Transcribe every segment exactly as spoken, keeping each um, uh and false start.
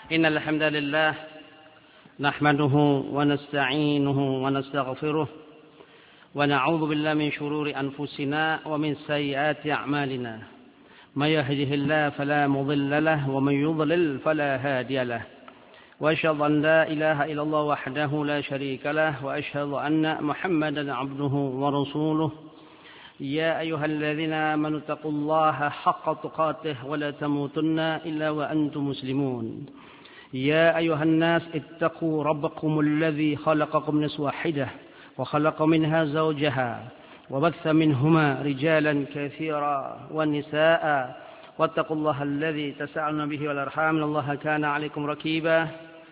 إن الحمد لله نحمده ونستعينه ونستغفره ونعوذ بالله من شرور أنفسنا ومن سيئات أعمالنا من يهده الله فلا مضل له ومن يضلل فلا هادي له وأشهد أن لا إله إلا الله وحده لا شريك له وأشهد أن محمدا عبده ورسوله يا أيها الذين آمنوا اتقوا الله حق تقاته ولا تموتن إلا وأنتم مسلمون يا أيها الناس اتقوا ربكم الذي خلقكم من نفس واحدة وخلق منها زوجها وبث منهما رجالا كثيرا ونساء واتقوا الله الذي تساءلون به والأرحام إن الله كان عليكم رقيبا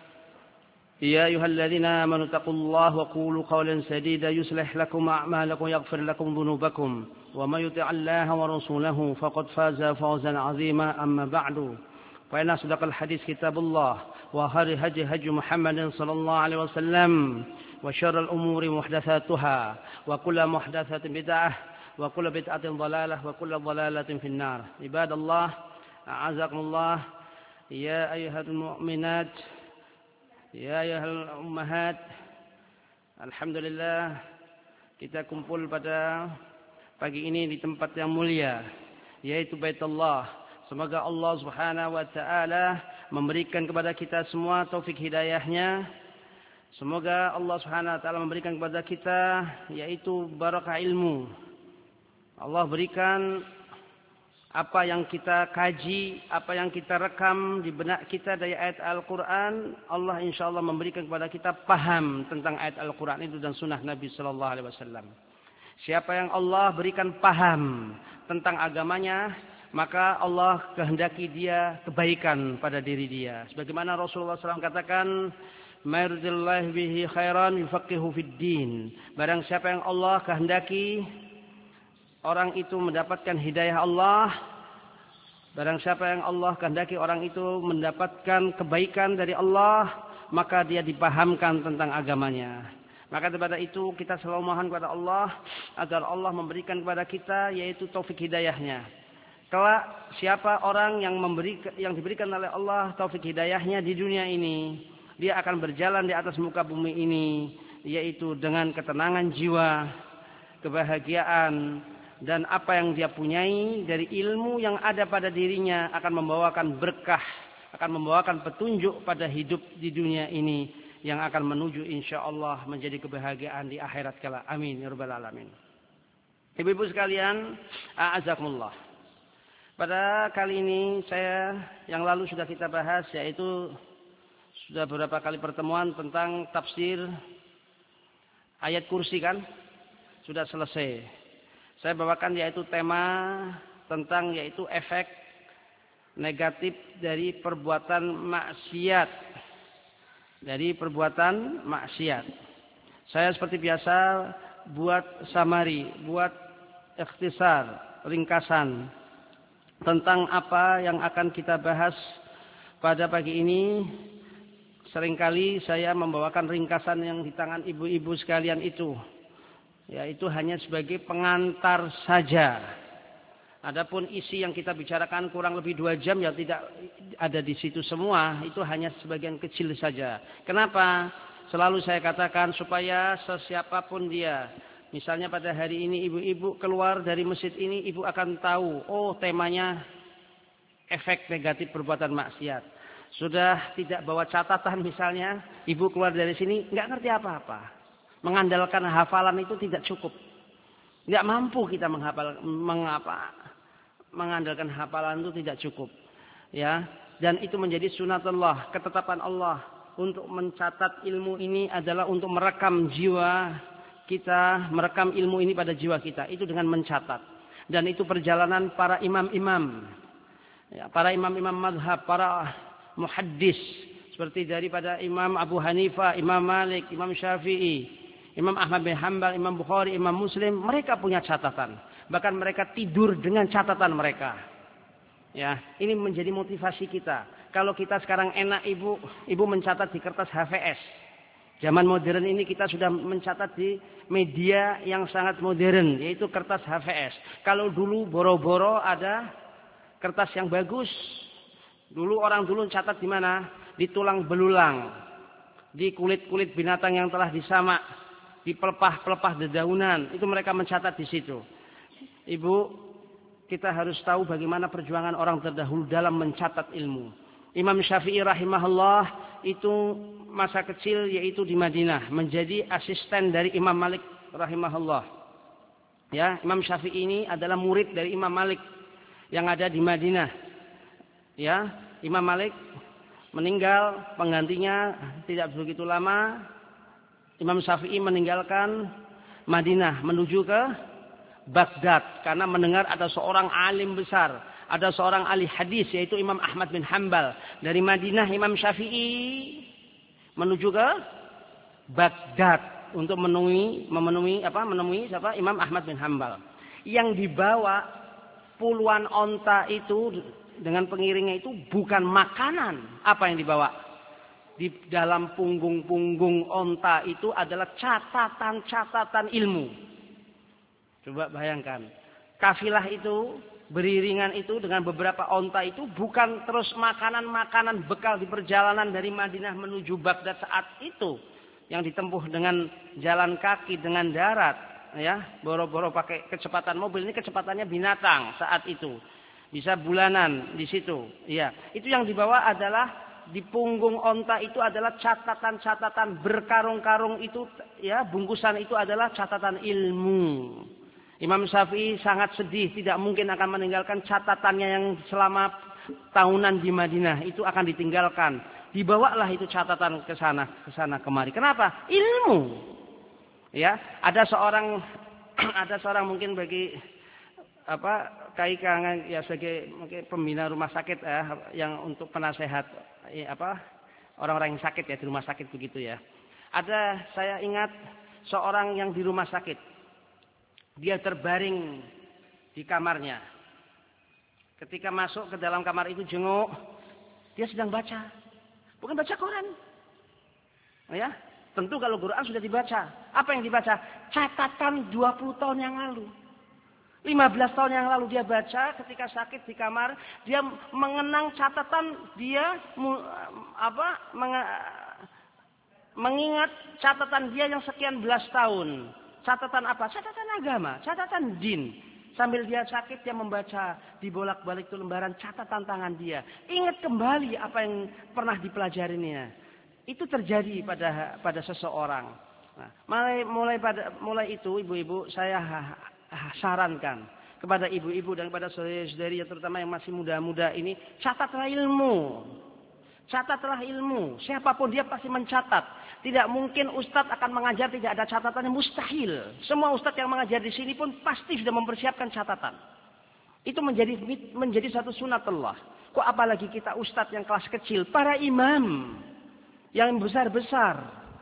يا أيها الذين آمنوا اتقوا الله وقولوا قولا سديدا يصلح لكم أعمالكم ويغفر لكم ذنوبكم ومن يطع الله ورسوله فقد فاز فوزا عظيما أما بعد فإن أصدق الحديث كتاب الله وخير هدي هدي محمد صلى الله عليه وسلم وشر الأمور محدثاتها وكل محدثة بدعة وكل بدعة ضلالة وكل ضلالة في النار عباد الله أعزكم الله يا أيها المؤمنات يا أيها الأمهات Alhamdulillah kita kumpul pada pagi ini di tempat yang mulia yaitu Baitullah. Semoga Allah Subhanahu wa taala memberikan kepada kita semua taufik hidayahnya. Semoga Allah Subhanahu wa taala memberikan kepada kita yaitu barakah ilmu. Allah berikan apa yang kita kaji, apa yang kita rekam di benak kita dari ayat Al-Quran, Allah insya Allah memberikan kepada kita paham tentang ayat Al-Quran itu dan sunnah Nabi Sallallahu Alaihi Wasallam. Siapa yang Allah berikan paham tentang agamanya, maka Allah kehendaki dia kebaikan pada diri dia. Sebagaimana Rasulullah shallallahu alaihi wasallam katakan, "Mayuridillahu bihi khairan yufaqihu fid din." Barang siapa yang Allah kehendaki orang itu mendapatkan hidayah Allah, barang siapa yang Allah kehendaki orang itu mendapatkan kebaikan dari Allah, maka dia dipahamkan tentang agamanya. Maka daripada itu kita selalu mohon kepada Allah agar Allah memberikan kepada kita yaitu taufik hidayahnya. Kelak siapa orang yang memberi yang diberikan oleh Allah taufik hidayahnya di dunia ini, dia akan berjalan di atas muka bumi ini yaitu dengan ketenangan jiwa, kebahagiaan, dan apa yang dia punyai dari ilmu yang ada pada dirinya akan membawakan berkah, akan membawakan petunjuk pada hidup di dunia ini yang akan menuju insyaallah menjadi kebahagiaan di akhirat kala. Amin ya rabbal alamin. Ibu-ibu sekalian, a'azakumullah. Pada kali ini saya yang lalu sudah kita bahas yaitu sudah beberapa kali pertemuan tentang tafsir ayat kursi kan? Sudah selesai. Saya bawakan yaitu tema tentang yaitu efek negatif dari perbuatan maksiat. Dari perbuatan maksiat. Saya seperti biasa buat summary, buat ikhtisar, ringkasan tentang apa yang akan kita bahas pada pagi ini. Seringkali saya membawakan ringkasan yang di tangan ibu-ibu sekalian itu, yaitu hanya sebagai pengantar saja. Adapun isi yang kita bicarakan kurang lebih dua jam ya tidak ada di situ semua, itu hanya sebagian kecil saja. Kenapa? Selalu saya katakan supaya sesiapapun dia, misalnya pada hari ini ibu-ibu keluar dari masjid ini, ibu akan tahu, oh temanya efek negatif perbuatan maksiat. Sudah tidak bawa catatan misalnya, ibu keluar dari sini nggak ngerti apa-apa. Mengandalkan hafalan itu tidak cukup. Nggak mampu kita menghafal, mengapa? Mengandalkan hafalan itu tidak cukup. Ya, dan itu menjadi sunatullah, ketetapan Allah untuk mencatat ilmu ini adalah untuk merekam jiwa kita, merekam ilmu ini pada jiwa kita itu dengan mencatat. Dan itu perjalanan para imam-imam, ya, para imam-imam mazhab, para muhaddis seperti daripada Imam Abu Hanifah, Imam Malik, Imam Syafi'i, Imam Ahmad bin Hanbal, Imam Bukhari, Imam Muslim, mereka punya catatan. Bahkan mereka tidur dengan catatan mereka. Ya, ini menjadi motivasi kita. Kalau kita sekarang enak ibu, ibu mencatat di kertas H V S. Zaman modern ini kita sudah mencatat di media yang sangat modern, yaitu kertas H V S. Kalau dulu boro-boro ada kertas yang bagus. Dulu orang dulu catat di mana? di tulang belulang, di kulit-kulit binatang yang telah disamak, di pelepah-pelepah dedaunan, itu mereka mencatat di situ. Ibu, kita harus tahu bagaimana perjuangan orang terdahulu dalam mencatat ilmu. Imam Syafi'i rahimahullah itu masa kecil yaitu di Madinah, menjadi asisten dari Imam Malik rahimahullah. Ya, Imam Syafi'i ini adalah murid dari Imam Malik yang ada di Madinah. Ya, Imam Malik meninggal, penggantinya tidak begitu lama. Imam Syafi'i meninggalkan Madinah menuju ke Baghdad karena mendengar ada seorang alim besar, ada seorang ahli hadis yaitu Imam Ahmad bin Hanbal. Dari Madinah Imam Syafi'i menuju ke Baghdad untuk menemui memenuhi apa menemui siapa? Imam Ahmad bin Hanbal. Yang dibawa puluhan onta itu dengan pengiringnya itu bukan makanan. Apa yang dibawa? Di dalam punggung-punggung onta itu adalah catatan-catatan ilmu. Coba bayangkan, kafilah itu, beriringan itu dengan beberapa onta itu bukan terus makanan-makanan bekal di perjalanan dari Madinah menuju Baghdad saat itu yang ditempuh dengan jalan kaki, dengan darat, ya, boro-boro pakai kecepatan mobil. Ini kecepatannya binatang saat itu, bisa bulanan di situ. Ya, itu yang dibawa adalah di punggung onta itu adalah catatan-catatan berkarung-karung itu, ya, bungkusan itu adalah catatan ilmu. Imam Syafi'i sangat sedih, tidak mungkin akan meninggalkan catatannya yang selama tahunan di Madinah itu akan ditinggalkan. Dibawalah itu catatan ke sana, ke sana kemari. Kenapa? Ilmu. Ya, ada seorang ada seorang mungkin bagi apa kaikangan ya sebagai mungkin pembina rumah sakit ya, yang untuk penasehat ya, apa orang-orang yang sakit ya di rumah sakit begitu ya. Ada saya ingat seorang yang di rumah sakit. Dia terbaring di kamarnya. Ketika masuk ke dalam kamar itu jenguk, dia sedang baca. Bukan baca Quran. Ya, tentu kalau Quran sudah dibaca. Apa yang dibaca? Catatan dua puluh tahun yang lalu. lima belas tahun yang lalu dia baca ketika sakit di kamar, dia mengenang catatan dia apa mengingat catatan dia yang sekian belas tahun. Catatan apa? Catatan agama, catatan din. Sambil dia sakit, dia membaca di bolak-balik itu lembaran catatan tangan dia. Ingat kembali apa yang pernah dipelajarinya. Itu terjadi pada pada seseorang. Nah, mulai mulai pada mulai itu, ibu-ibu, saya sarankan kepada ibu-ibu dan kepada saudari-saudari terutama yang masih muda-muda ini, catatlah ilmu. Catatlah ilmu. Siapapun dia pasti mencatat. Tidak mungkin ustadz akan mengajar tidak ada catatannya, mustahil. Semua ustadz yang mengajar di sini pun pasti sudah mempersiapkan catatan. Itu menjadi menjadi satu sunatullah. Kok apalagi kita ustadz yang kelas kecil, para imam yang besar-besar,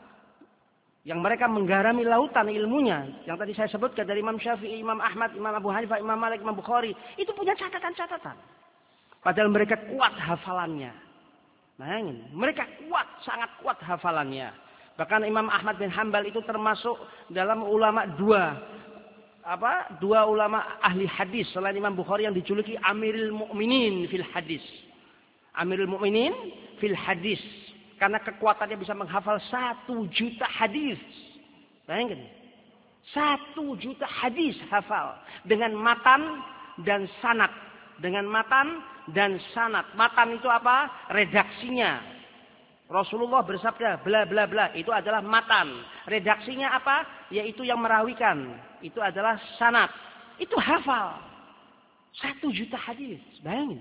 yang mereka menggarami lautan ilmunya, yang tadi saya sebutkan dari Imam Syafi'i, Imam Ahmad, Imam Abu Hanifah, Imam Malik, Imam Bukhari, itu punya catatan-catatan. Padahal mereka kuat hafalannya. Bayangin, mereka kuat, sangat kuat hafalannya. Bahkan Imam Ahmad bin Hanbal itu termasuk dalam ulama dua apa? Dua ulama ahli hadis selain Imam Bukhari yang dijuluki Amirul Mukminin fil hadis. Amirul Mukminin fil hadis karena kekuatannya bisa menghafal satu juta hadis. Bayangin, satu juta hadis hafal dengan matan dan sanad, dengan matan dan sanad. Matan itu apa? Redaksinya. Rasulullah bersabda bla bla bla, itu adalah matan. Redaksinya apa? Yaitu yang merawikan. Itu adalah sanad. Itu hafal. Satu juta hadis. Bayangin.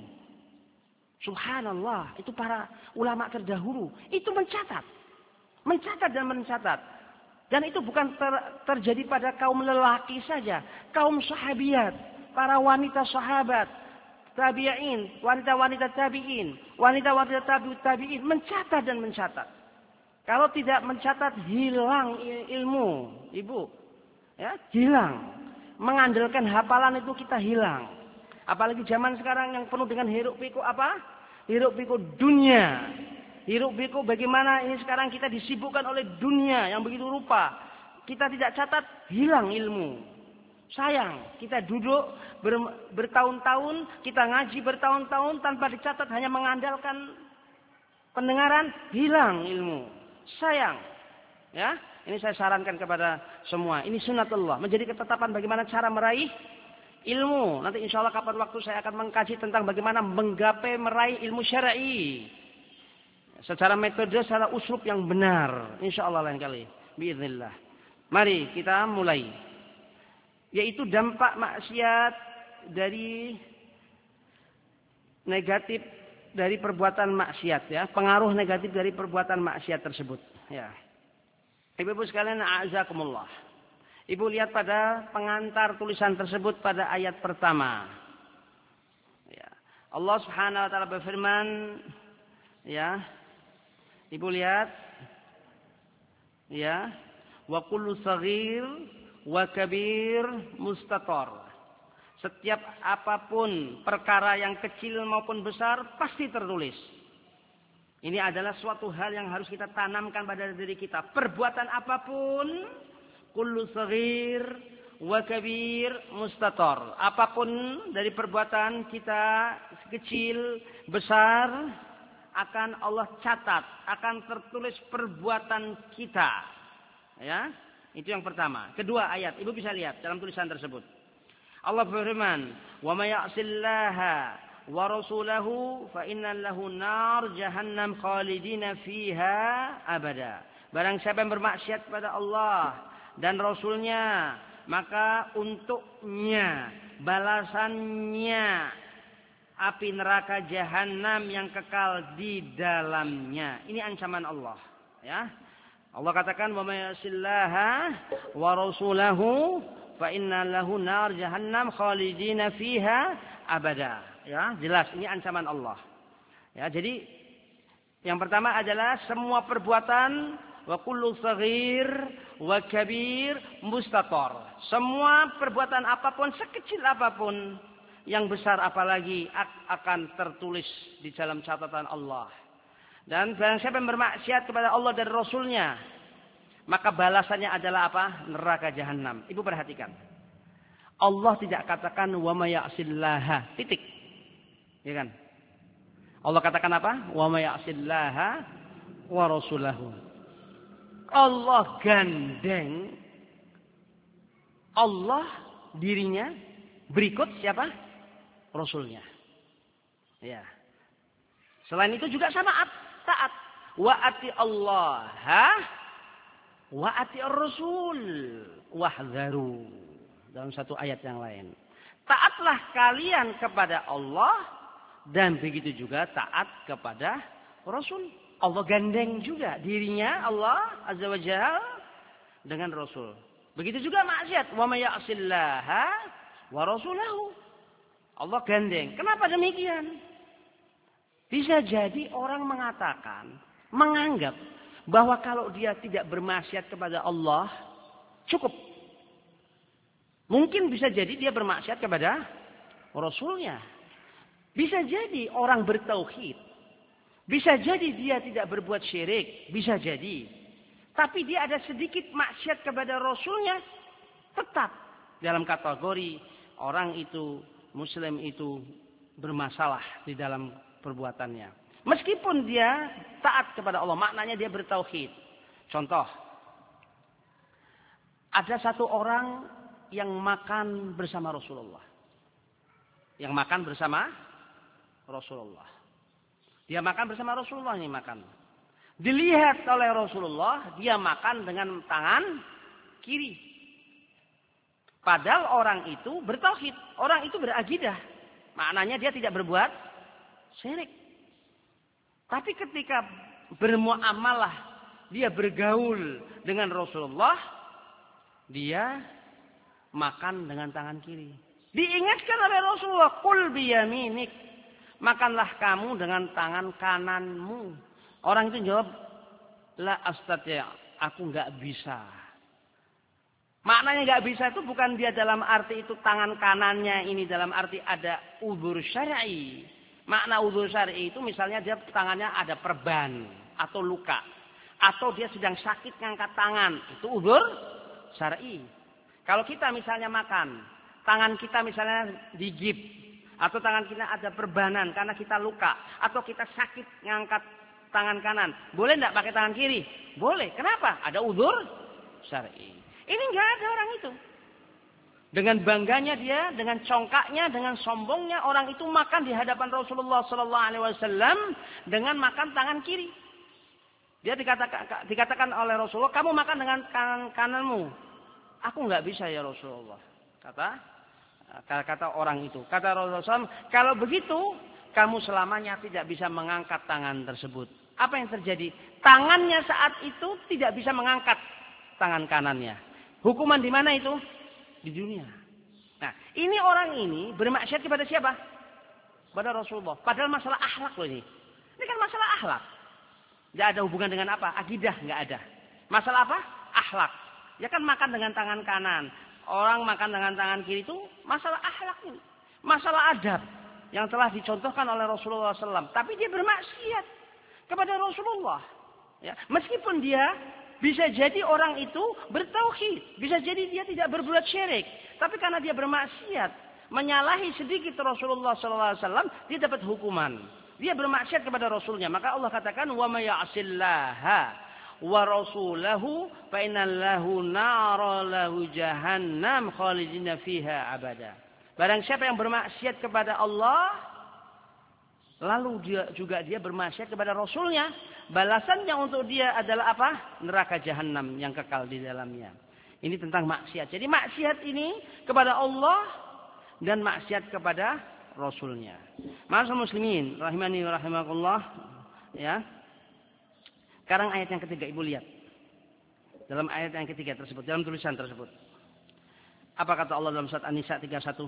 Subhanallah. Itu para ulama terdahulu. Itu mencatat. Mencatat dan mencatat. Dan itu bukan ter, terjadi pada kaum lelaki saja. Kaum sahabiat. Para wanita sahabat. Tabi'in, wanita-wanita tabi'in, wanita-wanita tabi'ut tabi'in mencatat dan mencatat. Kalau tidak mencatat hilang ilmu, ibu, ya hilang. Mengandalkan hafalan itu kita hilang. Apalagi zaman sekarang yang penuh dengan hiruk pikuk apa? Hiruk pikuk dunia. Hiruk pikuk bagaimana ini sekarang kita disibukkan oleh dunia yang begitu rupa. Kita tidak catat, hilang ilmu. Sayang, kita duduk ber, bertahun-tahun, kita ngaji bertahun-tahun tanpa dicatat, hanya mengandalkan Pendengaran hilang ilmu. Sayang. Ya, ini saya sarankan kepada semua. Ini sunatullah. Menjadi ketetapan bagaimana cara meraih ilmu. Nanti insya Allah kapan waktu saya akan mengkaji tentang bagaimana menggapai meraih ilmu syar'i. Secara metode, secara uslub yang benar. Insya Allah lain kali. Biiznillah. Mari kita mulai. Yaitu dampak maksiat dari negatif dari perbuatan maksiat, ya, pengaruh negatif dari perbuatan maksiat tersebut, ya. Ibu-ibu sekalian, a'azakumullah. Ibu lihat pada pengantar tulisan tersebut pada ayat pertama. Ya. Allah Subhanahu wa taala berfirman, ya. Ibu lihat, ya, wa kullu shaghir wa kabir mustatar. Setiap apapun perkara yang kecil maupun besar pasti tertulis. Ini adalah suatu hal yang harus kita tanamkan pada diri kita. Perbuatan apapun, kullu shaghir wa kabir mustatar. Apapun dari perbuatan kita kecil, besar, akan Allah catat, akan tertulis perbuatan kita. Ya, itu yang pertama. Kedua ayat, Ibu bisa lihat dalam tulisan tersebut. Allah berfirman, "Wa may ya'sillaha wa rasulahu fa inna lahu nar jahannam khalidina fiha abada." Barang siapa yang bermaksiat kepada Allah dan Rasulnya, maka untuknya balasannya api neraka jahanam yang kekal di dalamnya. Ini ancaman Allah, ya. Allah katakan, "Wa may ya'sillaha wa rasulahu fa inna lahu nar jahannam khalidina fiha abada." Ya, jelas ini ancaman Allah. Ya, jadi yang pertama adalah semua perbuatan wa kullu shaghir wa kabir mustatar. Semua perbuatan apapun, sekecil apapun, yang besar apalagi akan tertulis di dalam catatan Allah. Dan barang siapa yang bermaksiat kepada Allah dan Rasulnya, maka balasannya adalah apa? Neraka jahanam. Ibu perhatikan. Allah tidak katakan wa may ya'sillaha, titik. Ya kan? Allah katakan apa? Wa may ya'sillaha wa rasulahu. Allah gandeng Allah dirinya, berikut siapa? Rasulnya. Ya. Selain itu juga sama taat. Wa ati Allah wa ati ar-rasul wahdharu. Dalam satu ayat yang lain. Taatlah kalian kepada Allah dan begitu juga taat kepada Rasul. Allah gandeng juga dirinya Allah Azza wa Jalla dengan Rasul. Begitu juga maksiat. Wa may ya'sillaha wa rasulahu. Allah gandeng. Kenapa demikian? Bisa jadi orang mengatakan, menganggap bahwa kalau dia tidak bermaksiat kepada Allah, cukup. Mungkin bisa jadi dia bermaksiat kepada Rasulnya. Bisa jadi orang bertauhid. Bisa jadi dia tidak berbuat syirik. Bisa jadi. Tapi dia ada sedikit maksiat kepada Rasulnya. Tetap dalam kategori orang itu, Muslim itu bermasalah di dalam perbuatannya. Meskipun dia taat kepada Allah. Maknanya dia bertauhid. Contoh. Ada satu orang yang makan bersama Rasulullah. Yang makan bersama Rasulullah. Dia makan bersama Rasulullah ini makan. Dilihat oleh Rasulullah, dia makan dengan tangan kiri. Padahal orang itu bertauhid. Orang itu berakidah. Maknanya dia tidak berbuat syirik. Tapi ketika bermuamalah, dia bergaul dengan Rasulullah, dia makan dengan tangan kiri. Diingatkan oleh Rasulullah, "Qul biyaminik." Makanlah kamu dengan tangan kananmu. Orang itu jawab, "La astati', aku enggak bisa." Maknanya enggak bisa itu bukan dia dalam arti itu tangan kanannya ini dalam arti ada udzur syar'i. Makna udzur syar'i itu misalnya dia tangannya ada perban atau luka. Atau dia sedang sakit ngangkat tangan. Itu udzur syar'i. Kalau kita misalnya makan, tangan kita misalnya digigit. Atau tangan kita ada perbanan karena kita luka. Atau kita sakit ngangkat tangan kanan. Boleh enggak pakai tangan kiri? Boleh. Kenapa? Ada udzur syar'i. Ini enggak ada orang itu. Dengan bangganya dia, dengan congkaknya, dengan sombongnya orang itu makan di hadapan Rasulullah sallallahu alaihi wasallam dengan makan tangan kiri. Dia dikatakan, dikatakan oleh Rasulullah, kamu makan dengan kanan kananmu. Aku enggak bisa ya Rasulullah. Kata kata orang itu. Kata Rasulullah, kalau begitu kamu selamanya tidak bisa mengangkat tangan tersebut. Apa yang terjadi? Tangannya saat itu tidak bisa mengangkat tangan kanannya. Hukuman di mana itu? Di dunia. Nah, ini orang ini bermaksiat kepada siapa? Kepada Rasulullah. Padahal masalah akhlak loh ini. Ini kan masalah akhlak. Tidak ada hubungan dengan apa? Akidah nggak ada. Masalah apa? Akhlak. Ya kan makan dengan tangan kanan. Orang makan dengan tangan kiri itu masalah akhlak ini. Masalah adab. Yang telah dicontohkan oleh Rasulullah shallallahu alaihi wasallam. Tapi dia bermaksiat kepada Rasulullah. Ya. Meskipun dia bisa jadi orang itu bertauhid. Bisa jadi dia tidak berbuat syirik. Tapi karena dia bermaksiat. Menyalahi sedikit Rasulullah shallallahu alaihi wasallam. Dia dapat hukuman. Dia bermaksiat kepada Rasulnya. Maka Allah katakan. Wa may ya'sillaha wa rasulahu fa innallahu nara lahu jahannam khalidina fiha abada. Barang siapa yang bermaksiat kepada Allah, lalu dia juga dia bermaksiat kepada Rasulnya, balasannya untuk dia adalah apa? Neraka jahanam yang kekal di dalamnya. Ini tentang maksiat. Jadi maksiat ini kepada Allah dan maksiat kepada Rasulnya. Ma'asyiral muslimin rahimani wa rahimakumullah, ya. Sekarang ayat yang ketiga, ibu lihat. Dalam ayat yang ketiga tersebut, dalam tulisan tersebut. Apa kata Allah dalam surat An-Nisa tiga puluh satu?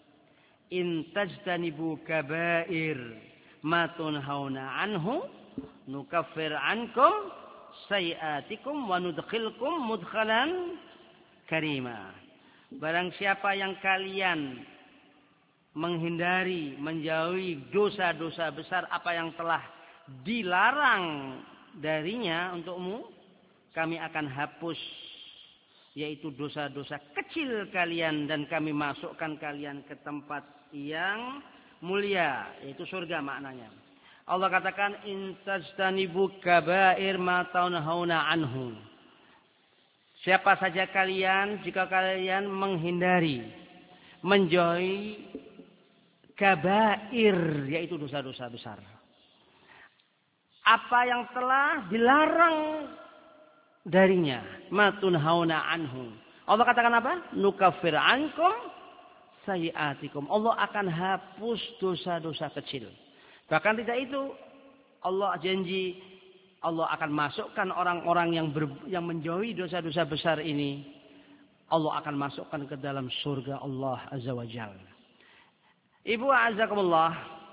In tajtanibu kabair ma tunhauna anhu nukaffir ankum sayiatikum wa nudkhilkum mudkhalan karima. Barang siapa yang kalian menghindari, menjauhi dosa-dosa besar apa yang telah dilarang darinya untukmu, kami akan hapus yaitu dosa-dosa kecil kalian dan kami masukkan kalian ke tempat yang mulia, yaitu surga maknanya. Allah katakan in tajtanibu kabair ma taunhauna anhu. Siapa saja kalian jika kalian menghindari, menjauhi kabair yaitu dosa-dosa besar. Apa yang telah dilarang darinya. Matun hauna anhu. Allah katakan apa? Nukaffir ankum sayiatikum. Allah akan hapus dosa-dosa kecil. Bahkan tidak itu. Allah janji. Allah akan masukkan orang-orang yang, ber, yang menjauhi dosa-dosa besar ini. Allah akan masukkan ke dalam surga Allah Azza wa Jalla. Ibu a'azakumullah.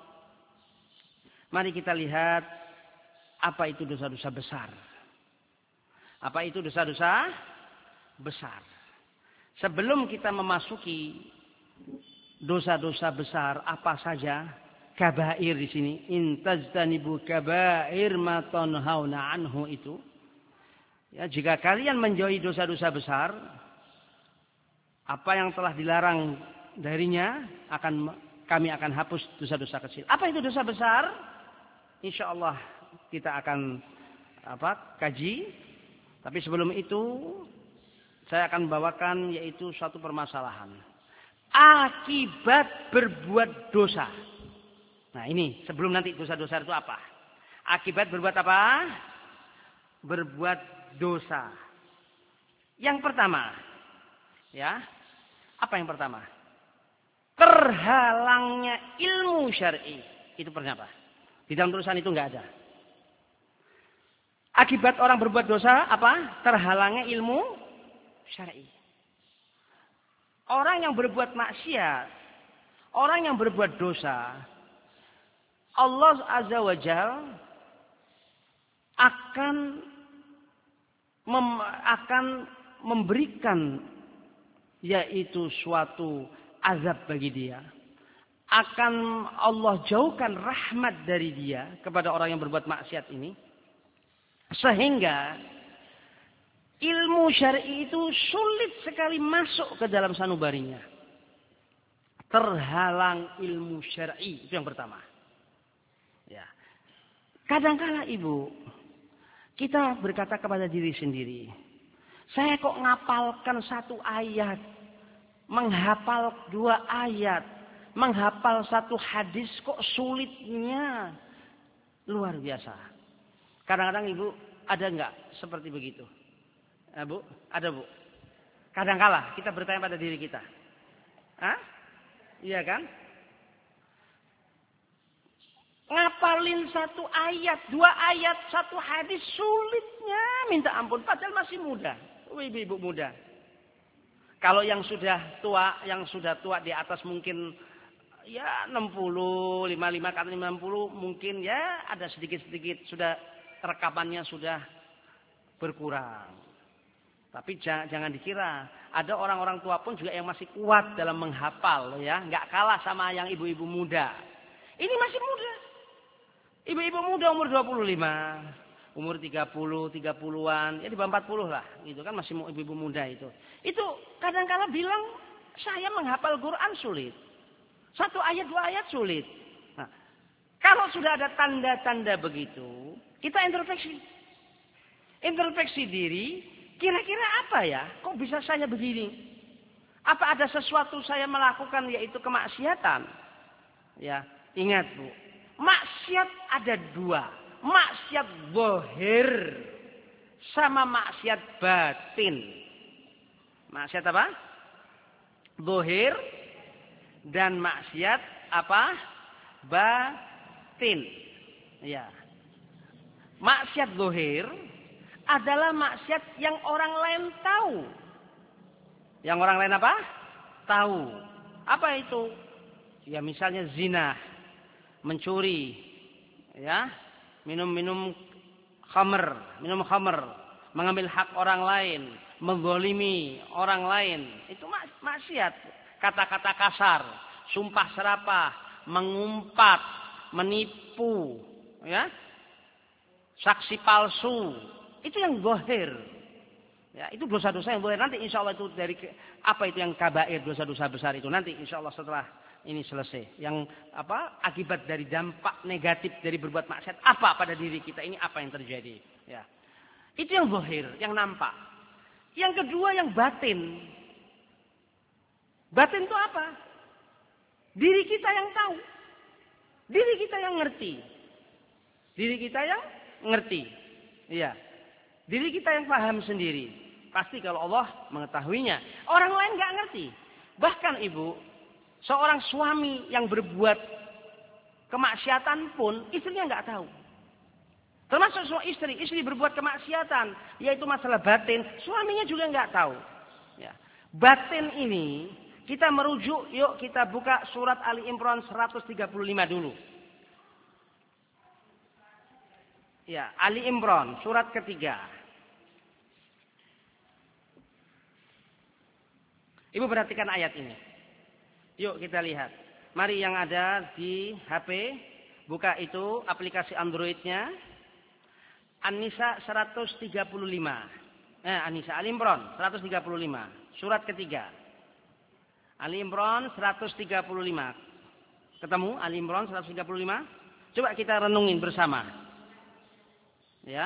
Mari kita lihat. Apa itu dosa-dosa besar? Apa itu dosa-dosa besar? Sebelum kita memasuki dosa-dosa besar apa saja? Kabair di sini. In tajtanibu kabair ma tunhauna anhu itu. Ya, jika kalian menjauhi dosa-dosa besar, apa yang telah dilarang darinya akan kami akan hapus dosa-dosa kecil. Apa itu dosa besar? Insyaallah kita akan apa kaji. Tapi sebelum itu saya akan bawakan yaitu suatu permasalahan. Akibat berbuat dosa. Nah ini sebelum nanti dosa-dosa itu apa? Akibat berbuat apa? Berbuat dosa. Yang pertama, ya, apa yang pertama? Terhalangnya ilmu syar'i. Itu pertama. Di dalam tulisan itu enggak ada. Akibat orang berbuat dosa apa? Terhalangnya ilmu syar'i. Orang yang berbuat maksiat, orang yang berbuat dosa, Allah Azza wa Jalla akan mem, akan memberikan yaitu suatu azab bagi dia. Akan Allah jauhkan rahmat dari dia kepada orang yang berbuat maksiat ini. Sehingga ilmu syar'i itu sulit sekali masuk ke dalam sanubarinya. Terhalang ilmu syar'i itu yang pertama. Ya. Kadangkala ibu, kita berkata kepada diri sendiri, saya kok ngapalkan satu ayat, menghafal dua ayat, menghafal satu hadis kok sulitnya luar biasa. Kadang-kadang ibu ada enggak seperti begitu? Ya, bu, ada bu. Kadangkala kita bertanya pada diri kita, Hah? Iya kan? Ngapalin satu ayat, dua ayat, satu hadis sulitnya minta ampun. Padahal masih muda, ibu-ibu muda. Kalau yang sudah tua, yang sudah tua di atas mungkin ya enam puluh, lima puluh lima ke atas lima puluh mungkin ya ada sedikit-sedikit sudah rekamannya sudah berkurang. Tapi jangan, jangan dikira ada orang-orang tua pun juga yang masih kuat dalam menghafal ya, nggak kalah sama yang ibu-ibu muda. Ini masih muda. Ibu-ibu muda umur dua puluh lima, umur tiga puluh, tiga puluhan, ya di bawah empat puluh lah, gitu kan masih ibu-ibu muda itu. Itu kadang-kala bilang saya menghafal Quran sulit. Satu ayat dua ayat sulit. Nah, kalau sudah ada tanda-tanda begitu, kita introspeksi. Introspeksi diri, kira-kira apa ya? Kok bisa saya begini? Apa ada sesuatu saya melakukan yaitu kemaksiatan? Ya, ingat Bu. Maksiat ada dua. Maksiat zahir sama maksiat batin. Maksiat apa? Zahir dan maksiat apa? Batin. Ya. Maksiat zahir adalah maksiat yang orang lain tahu. Yang orang lain apa? Tahu. Apa itu? Ya misalnya zina, mencuri, ya, minum-minum khamr, minum khamr, mengambil hak orang lain, menzalimi orang lain, itu mak maksiat. Kata-kata kasar, sumpah serapah, mengumpat, menipu, ya, saksi palsu, itu yang zahir. Ya, itu dosa-dosa yang zahir. Nanti insya Allah itu dari apa itu yang kabair, dosa-dosa besar itu nanti insya Allah setelah ini selesai. Yang apa akibat dari dampak negatif dari berbuat maksiat apa pada diri kita ini, apa yang terjadi. Ya, itu yang zahir, yang nampak. Yang kedua yang batin. Batin itu apa? Diri kita yang tahu. Diri kita yang ngerti. Diri kita yang ngerti. Iya. Diri kita yang paham sendiri. Pasti kalau Allah mengetahuinya. Orang lain nggak ngerti. Bahkan ibu, seorang suami yang berbuat kemaksiatan pun istrinya nggak tahu. Termasuk semua istri, istri berbuat kemaksiatan, yaitu masalah batin, suaminya juga nggak tahu. Ya. Batin ini kita merujuk, yuk kita buka surat Ali Imran seratus tiga puluh lima dulu. Ya, Ali Imran surat ketiga. Ibu perhatikan ayat ini. Yuk kita lihat. Mari yang ada di H P, buka itu aplikasi Androidnya. An-Nisa seratus tiga puluh lima. Eh, An-Nisa, Ali Imran seratus tiga puluh lima. Surat ketiga. Ali Imran seratus tiga puluh lima. Ketemu Ali Imran seratus tiga puluh lima? Coba kita renungin bersama. Ya.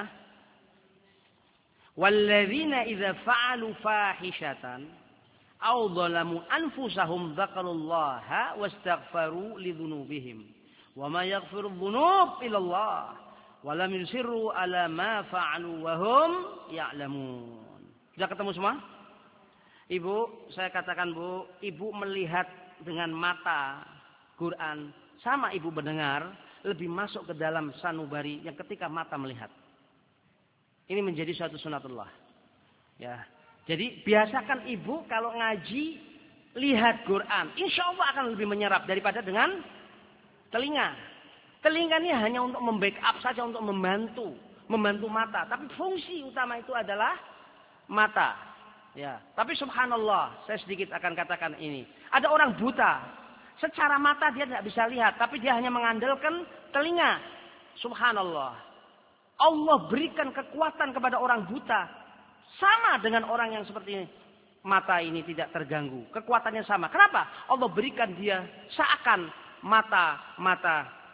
Walladzina idza fa'alu fahishatan aw dhalamu anfusahum dzakarullaha wastaghfaru lidzunubihim wa ma yaghfiru dzunub illa Allah wa lam yusirru ala ma fa'alu wa hum ya'lamun. Sudah ketemu semua? Ibu, saya katakan Bu, ibu melihat dengan mata Quran sama ibu mendengar lebih masuk ke dalam sanubari yang ketika mata melihat. Ini menjadi suatu sunatullah. Ya. Jadi biasakan ibu kalau ngaji lihat Quran, insya Allah akan lebih menyerap daripada dengan telinga. Telinga ini hanya untuk membackup saja, untuk membantu, membantu mata. Tapi fungsi utama itu adalah mata. Ya. Tapi subhanallah, saya sedikit akan katakan ini. Ada orang buta, secara mata dia tidak bisa lihat, tapi dia hanya mengandalkan telinga. Subhanallah. Allah berikan kekuatan kepada orang buta. Sama dengan orang yang seperti ini. Mata ini tidak terganggu. Kekuatannya sama. Kenapa? Allah berikan dia seakan mata-mata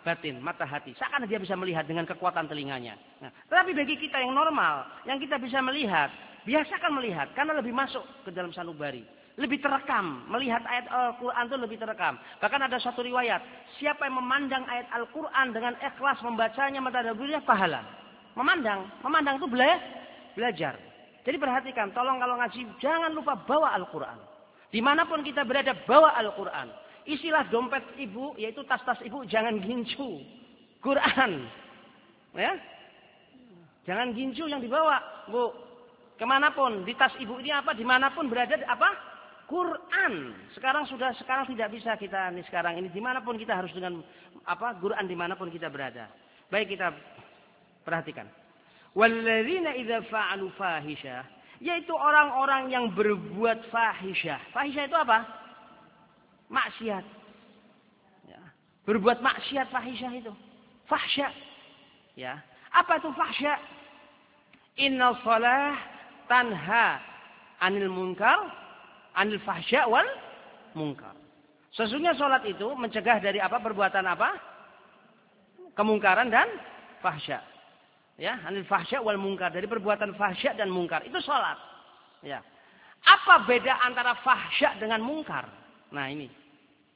batin, mata hati. Seakan dia bisa melihat dengan kekuatan telinganya. Nah, tetapi bagi kita yang normal, yang kita bisa melihat, biasakan melihat karena lebih masuk ke dalam sanubari. Lebih terekam, melihat ayat Al-Quran itu lebih terekam. Bahkan ada satu riwayat, siapa yang memandang ayat Al-Quran dengan ikhlas membacanya, mentadabburinya, pahala. Memandang, memandang itu belajar. Jadi perhatikan, tolong kalau ngaji, jangan lupa bawa Al-Quran. Dimanapun kita berada, bawa Al-Quran. Isilah dompet ibu, yaitu tas-tas ibu, jangan gincu. Quran. Ya? Jangan gincu yang dibawa, Bu. Kemanapun, di tas ibu ini apa, dimanapun berada, apa? Quran. Sekarang sudah, sekarang tidak bisa kita, ini sekarang ini, dimanapun kita harus dengan, apa, Quran dimanapun kita berada. Baik, kita perhatikan. Walladzina idza fa'alu fahisyah, yaitu orang-orang yang berbuat fahisyah. Fahisyah itu apa? Maksiat. Ya. Berbuat maksiat fahisyah itu. Fahsya. Ya. Apa itu fahsya? Inna shalah tanha anil munkar, anil fahsya wal munkar. Sesungguhnya salat itu mencegah dari apa? Perbuatan apa? Kemungkaran dan fahsya. Ya, anil fahsya wal munkar, dari perbuatan fahsya dan munkar. Itu salat. Ya. Apa beda antara fahsya dengan munkar? Nah, ini.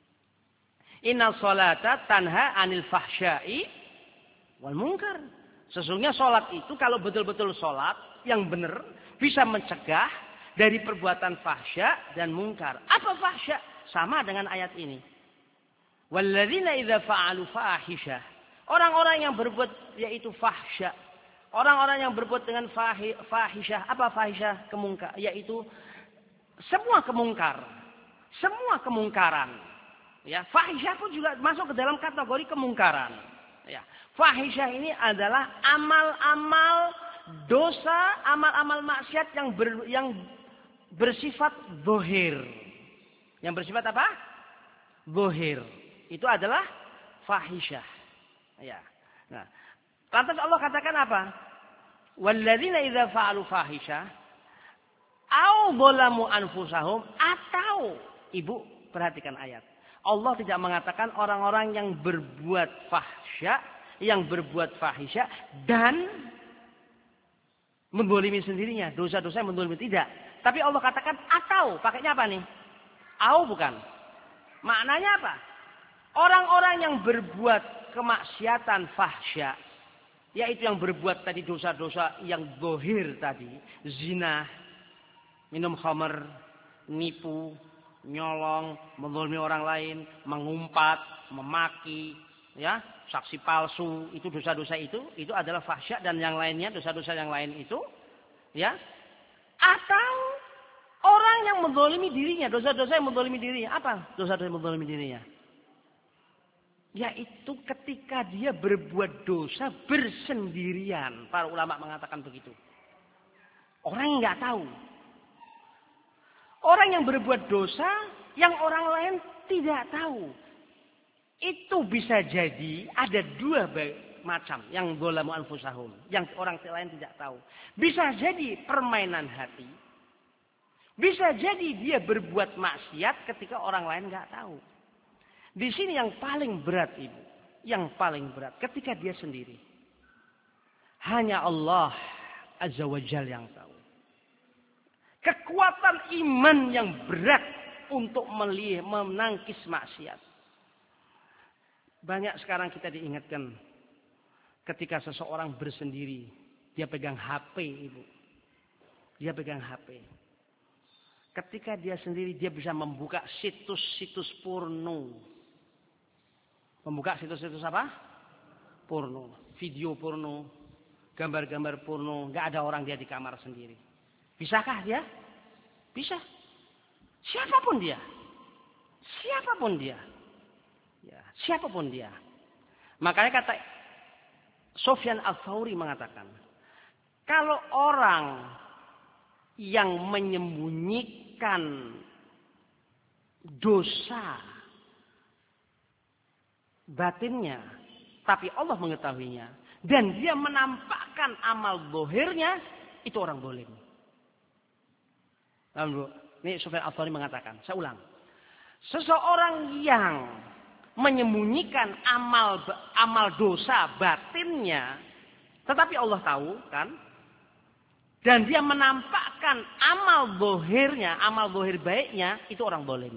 Inna sholata tanha anil fahsya'i wal munkar. Sesungguhnya sholat itu kalau betul-betul sholat yang benar bisa mencegah dari perbuatan fahsya dan munkar. Apa fahsya? Sama dengan ayat ini. Walladzina idza fa'alu fahisyah. Orang-orang yang berbuat yaitu fahsya. Orang-orang yang berbuat dengan fahisyah. Apa fahisyah? Kemungkar. Yaitu semua kemungkar. Semua kemungkaran. Ya, fahisyah pun juga masuk ke dalam kategori kemungkaran. Ya, fahisyah ini adalah amal-amal dosa, amal-amal maksiat yang ber, yang bersifat zahir. Yang bersifat apa? Zahir. Itu adalah fahisyah. Ya. Nah, lantas Allah katakan apa? Walladzina idza fa'alu fahisyah au dzalamu anfusahum, atau ibu perhatikan ayat. Allah tidak mengatakan orang-orang yang berbuat fahsya, yang berbuat fahisya dan mendolimi sendirinya, dosa-dosa yang mendolimi, tidak. Tapi Allah katakan atau, pakainya apa nih? Au bukan. Maknanya apa? Orang-orang yang berbuat kemaksiatan fahsya, yaitu yang berbuat tadi dosa-dosa yang zahir tadi, zina, minum khamr, nipu, nyolong, menzalimi orang lain, mengumpat, memaki, ya, saksi palsu, itu dosa-dosa itu, itu adalah fahsya, dan yang lainnya dosa-dosa yang lain itu, ya. Atau orang yang menzalimi dirinya, dosa-dosa yang menzalimi dirinya, apa dosa-dosa yang menzalimi dirinya? Yaitu ketika dia berbuat dosa bersendirian, para ulama mengatakan begitu. Orang yang nggak tahu. Orang yang berbuat dosa yang orang lain tidak tahu. Itu bisa jadi ada dua macam yang dzalamu anfusahum, yang orang lain tidak tahu. Bisa jadi permainan hati. Bisa jadi dia berbuat maksiat ketika orang lain nggak tahu. Di sini yang paling berat, Ibu, yang paling berat ketika dia sendiri. Hanya Allah Azza wa Jalla yang tahu. Kekuatan iman yang berat untuk melihat, menangkis maksiat. Banyak sekarang kita diingatkan ketika seseorang bersendiri, dia pegang H P, Ibu. Dia pegang H P. Ketika dia sendiri, dia bisa membuka situs-situs porno. Membuka situs-situs apa? Porno. Video porno. Gambar-gambar porno. Gak ada orang dia di kamar sendiri. Bisakah dia? Bisa. Siapapun dia. Siapapun dia. Ya, siapapun dia. Makanya kata Sufyan Ats-Tsauri mengatakan, kalau orang yang menyembunyikan dosa batinnya, tapi Allah mengetahuinya, dan dia menampakkan amal zahirnya, itu orang zalim. Ini Sufyan Ats-Tsauri mengatakan, saya ulang. Seseorang yang menyembunyikan amal amal dosa batinnya, tetapi Allah tahu kan? Dan dia menampakkan amal zahirnya, amal zahir baiknya, itu orang zalim.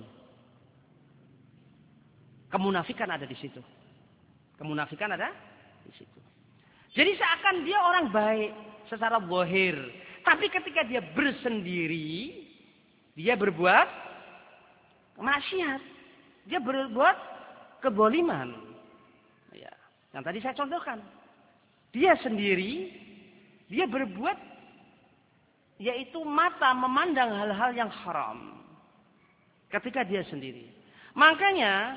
Kemunafikan ada di situ. Kemunafikan ada di situ. Jadi seakan dia orang baik secara zahir, tapi ketika dia bersendiri, dia berbuat maksiat. Dia berbuat keboliman. Ya, yang tadi saya contohkan. Dia sendiri, dia berbuat yaitu mata memandang hal-hal yang haram. Ketika dia sendiri. Makanya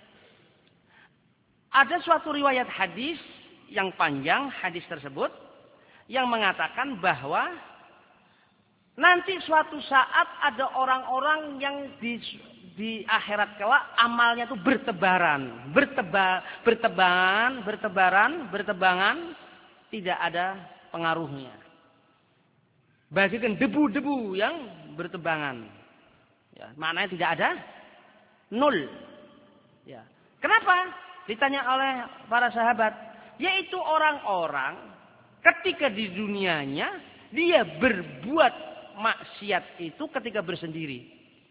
ada suatu riwayat hadis yang panjang, hadis tersebut yang mengatakan bahwa nanti suatu saat ada orang-orang yang di di akhirat kelak amalnya itu bertebaran, berteba, bertebaran, bertebaran, bertebangan, tidak ada pengaruhnya. Bagikan debu-debu yang bertebangan. Ya, maknanya tidak ada nol. Ya. Kenapa? Ditanya oleh para sahabat, yaitu orang-orang ketika di dunianya dia berbuat maksiat itu ketika bersendiri.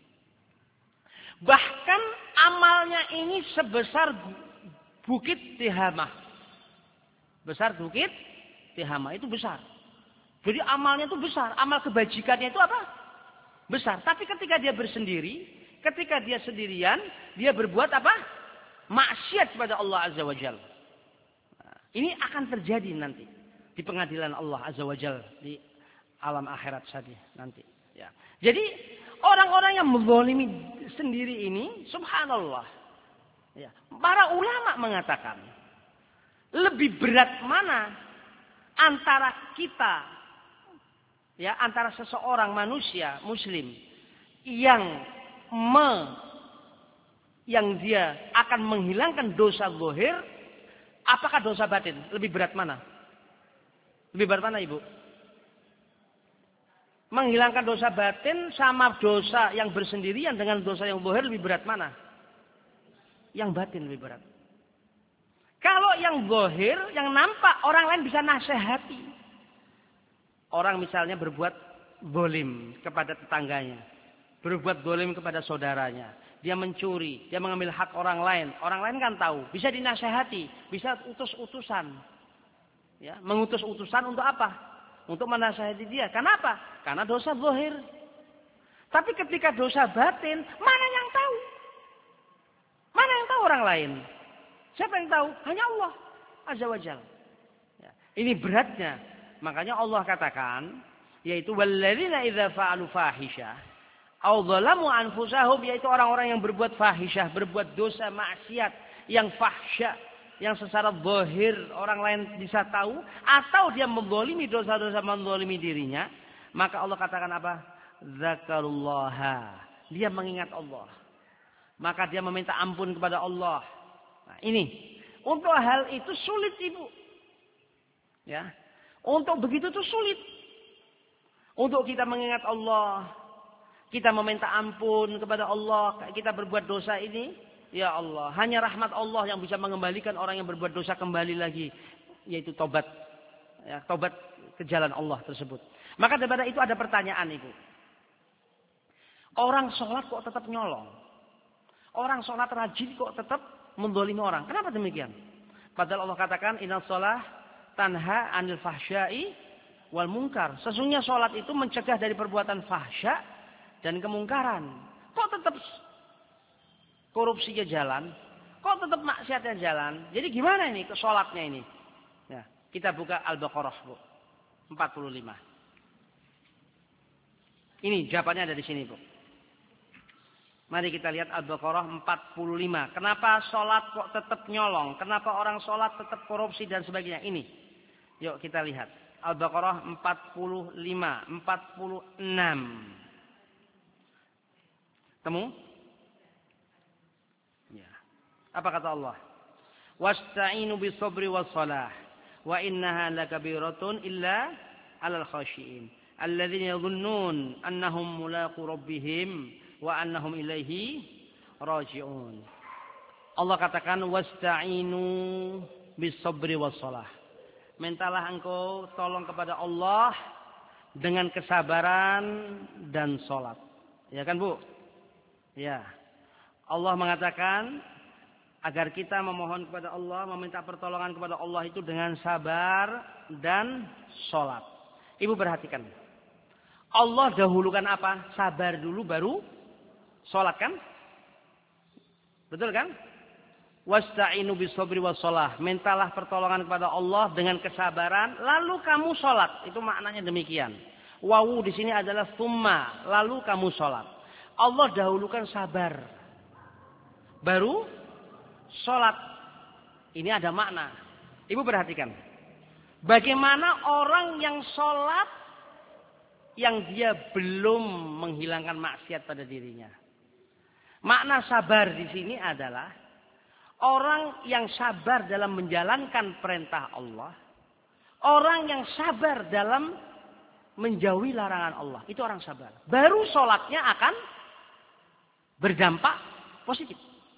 Bahkan amalnya ini sebesar bukit Tihamah. Besar bukit Tihamah itu besar. Jadi amalnya itu besar. Amal kebajikannya itu apa? Besar. Tapi ketika dia bersendiri, ketika dia sendirian, dia berbuat apa? Maksiat kepada Allah Azza wa Jalla. Nah, ini akan terjadi nanti di pengadilan Allah Azza wa Jalla di alam akhirat saja nanti. Ya. Jadi orang-orang yang menzalimi sendiri ini, subhanallah. Ya. Para ulama mengatakan lebih berat mana antara kita, ya, antara seseorang manusia muslim yang me yang dia akan menghilangkan dosa zahir, apakah dosa batin? Lebih berat mana? Lebih berat mana, Ibu? Menghilangkan dosa batin sama dosa yang bersendirian dengan dosa yang zahir, lebih berat mana? Yang batin lebih berat. Kalau yang zahir, yang nampak orang lain bisa nasihati. Orang misalnya berbuat zalim kepada tetangganya. Berbuat zalim kepada saudaranya. Dia mencuri, dia mengambil hak orang lain. Orang lain kan tahu, bisa dinasihati, bisa utus utusan. Ya, mengutus utusan untuk apa? Untuk menasihati dia. Kenapa? Karena dosa zahir. Tapi ketika dosa batin, mana yang tahu? Mana yang tahu orang lain? Siapa yang tahu? Hanya Allah Azza wa Jalla. Ya, ini beratnya. Makanya Allah katakan, yaitu walladzina idza fa'alu fahisyah aw dzalamu anfusahum, yaitu orang-orang yang berbuat fahisyah, berbuat dosa maksiat yang fahsya, yang secara zahir orang lain bisa tahu, atau dia menzalimi dosa-dosa menzalimi dirinya, maka Allah katakan apa? Zakarullaha. Dia mengingat Allah. Maka dia meminta ampun kepada Allah. Nah, ini untuk hal itu sulit, Ibu. Ya. Untuk begitu itu sulit. Untuk kita mengingat Allah, kita meminta ampun kepada Allah, kita berbuat dosa ini, ya Allah, hanya rahmat Allah yang bisa mengembalikan orang yang berbuat dosa kembali lagi, yaitu tobat. Ya, tobat ke jalan Allah tersebut. Maka daripada itu ada pertanyaan, Ibu. Orang sholat kok tetap nyolong? Orang sholat rajin kok tetap menzalimi orang? Kenapa demikian? Padahal Allah katakan, inna sholah tanha anil fahsyai wal munkar. Sesungguhnya sholat itu mencegah dari perbuatan fahsya dan kemungkaran. Kok tetap korupsinya jalan? Kok tetap maksiatnya jalan? Jadi gimana ini ke sholatnya ini? Ya, kita buka Al-Baqarah, Bu. empat puluh lima. Ini jawabannya ada di sini, Bu. Mari kita lihat Al-Baqarah empat puluh lima. Kenapa sholat kok tetap nyolong? Kenapa orang sholat tetap korupsi dan sebagainya? Ini. Yuk kita lihat. Al-Baqarah empat puluh lima, empat puluh enam. Temu? Ya. Apa kata Allah? Wasta'inu bis-sabri was-salah. Wa innaha lakabiratun illa 'alal khashiin. Alladzina yadhunnun annahum mulaqu rabbihim wa annahum ilaihi raji'un. Allah katakan wasta'inu bis-sabri was-shalah. Mintalah engkau tolong kepada Allah dengan kesabaran dan salat. Ya kan, Bu? Ya. Allah mengatakan agar kita memohon kepada Allah, meminta pertolongan kepada Allah itu dengan sabar dan salat. Ibu perhatikan. Allah dahulukan apa? Sabar dulu baru salat kan? Betul kan? Wasta'inu bis-sabri was-shalah. Mintalah pertolongan kepada Allah dengan kesabaran, lalu kamu salat. Itu maknanya demikian. Wawu di sini adalah tsumma, lalu kamu salat. Allah dahulukan sabar. Baru salat. Ini ada makna. Ibu perhatikan. Bagaimana orang yang salat yang dia belum menghilangkan maksiat pada dirinya. Makna sabar di sini adalah orang yang sabar dalam menjalankan perintah Allah. Orang yang sabar dalam menjauhi larangan Allah. Itu orang sabar. Baru sholatnya akan berdampak positif.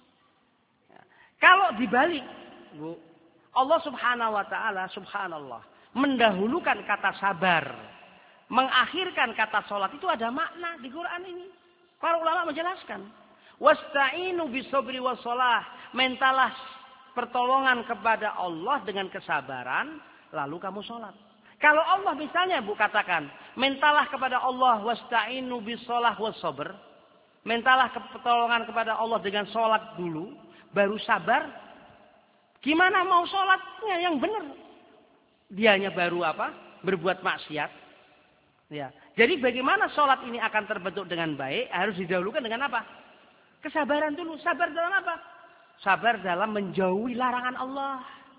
Kalau dibalik, Bu, Allah subhanahu wa ta'ala, subhanallah, mendahulukan kata sabar, mengakhirkan kata sholat, itu ada makna di Quran ini. Para ulama menjelaskan. Wasta'inu bis-sabri was-shalah. Mintalah pertolongan kepada Allah dengan kesabaran, lalu kamu sholat. Kalau Allah misalnya, Bu, katakan, mintalah kepada Allah wasta'inu bis-shalah was-sabr. Mintalah pertolongan kepada Allah dengan sholat dulu, baru sabar. Gimana mau sholatnya yang benar? Dianya baru apa? Berbuat maksiat. Ya. Jadi bagaimana sholat ini akan terbentuk dengan baik? Harus didahulukan dengan apa? Kesabaran dulu. Sabar dalam apa? Sabar dalam menjauhi larangan Allah.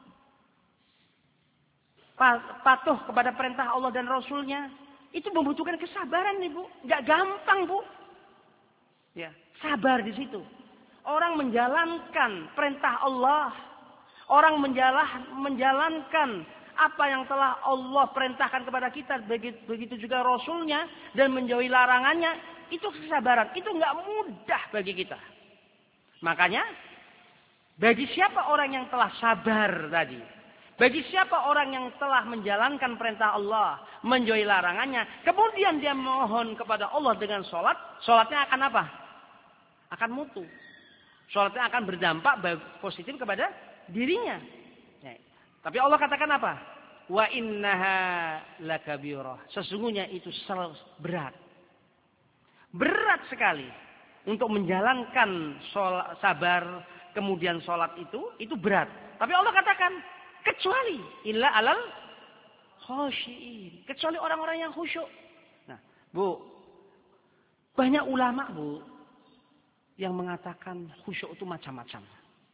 Patuh kepada perintah Allah dan Rasulnya. Itu membutuhkan kesabaran nih, Bu. Nggak gampang, Bu. Ya. Sabar di situ. Orang menjalankan perintah Allah. Orang menjalan, menjalankan apa yang telah Allah perintahkan kepada kita, begitu juga Rasulnya, dan menjauhi larangannya, itu kesabaran. Itu nggak mudah bagi kita. Makanya, bagi siapa orang yang telah sabar tadi, bagi siapa orang yang telah menjalankan perintah Allah, menjauhi larangannya, kemudian dia mohon kepada Allah dengan sholat, sholatnya akan apa? Akan mutu. Sholatnya akan berdampak positif kepada dirinya. Tapi Allah katakan apa? Wa innaha lakabirah. Sesungguhnya itu berat. Berat sekali. Untuk menjalankan sholat, sabar, kemudian sholat itu, itu berat. Tapi Allah katakan, kecuali illa alal khosyiin. Kecuali orang-orang yang khusyuk. Nah, Bu, banyak ulama, Bu, yang mengatakan khusyuk itu macam-macam.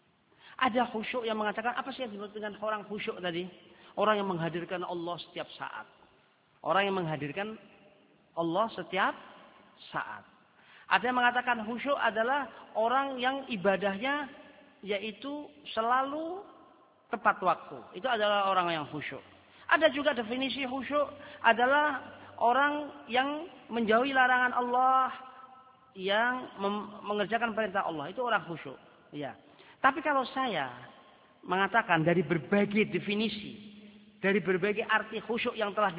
Ada khusyuk yang mengatakan, apa sih yang disebut dengan orang khusyuk tadi? Orang yang menghadirkan Allah setiap saat. Orang yang menghadirkan Allah setiap saat. Ada yang mengatakan khusyuk adalah orang yang ibadahnya yaitu selalu tepat waktu. Itu adalah orang yang khusyuk. Ada juga definisi khusyuk adalah orang yang menjauhi larangan Allah, yang mengerjakan perintah Allah. Itu orang khusyuk. Ya. Tapi kalau saya mengatakan dari berbagai definisi, dari berbagai arti khusyuk yang telah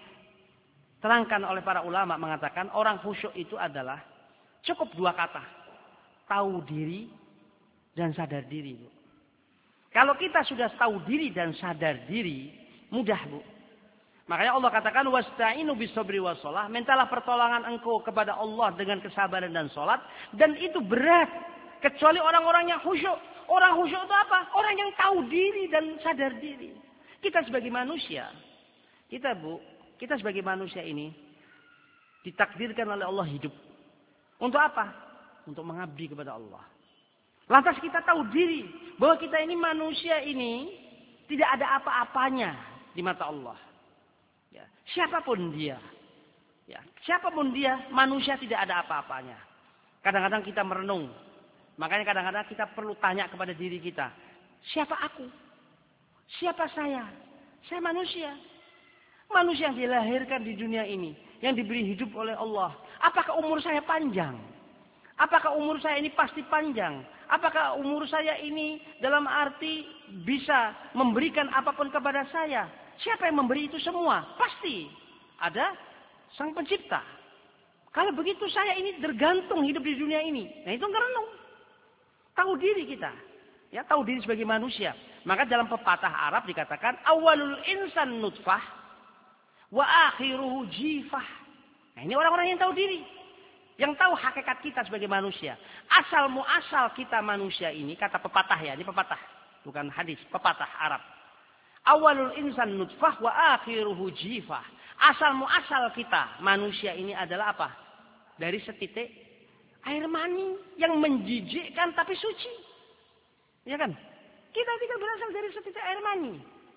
diterangkan oleh para ulama, mengatakan orang khusyuk itu adalah cukup dua kata. Tahu diri dan sadar diri, Bu. Kalau kita sudah tahu diri dan sadar diri, mudah, Bu. Makanya Allah katakan wasta'inu bis-sabri was-shalah, mintalah pertolongan engkau kepada Allah dengan kesabaran dan salat, dan itu berat kecuali orang-orang yang khusyuk. Orang khusyuk itu apa? Orang yang tahu diri dan sadar diri. Kita sebagai manusia, kita, Bu, kita sebagai manusia ini ditakdirkan oleh Allah hidup. Untuk apa? Untuk mengabdi kepada Allah. Lantas kita tahu diri bahwa kita ini manusia ini tidak ada apa-apanya di mata Allah. Ya, siapapun dia, ya, siapapun dia, manusia tidak ada apa-apanya. Kadang-kadang kita merenung. Makanya kadang-kadang kita perlu tanya kepada diri kita. Siapa aku? Siapa saya? Saya manusia. Manusia yang dilahirkan di dunia ini. Yang diberi hidup oleh Allah. Apakah umur saya panjang? Apakah umur saya ini pasti panjang? Apakah umur saya ini dalam arti bisa memberikan apapun kepada saya? Siapa yang memberi itu semua? Pasti ada Sang Pencipta. Kalau begitu saya ini tergantung hidup di dunia ini. Nah itu ngerenung. Tahu diri kita. Ya, tahu diri sebagai manusia. Maka dalam pepatah Arab dikatakan awalul insan nutfah wa akhiruhu jifah. Nah ini orang-orang yang tahu diri. Yang tahu hakikat kita sebagai manusia. Asal muasal kita manusia ini, kata pepatah ya, ini pepatah. Bukan hadis, pepatah Arab. Awalul insan nutfah wa akhiruhu jifah. Asal muasal kita manusia ini adalah apa? Dari setitik air mani yang menjijikkan tapi suci. Ya kan? Kita tidak berasal dari setitik air mani.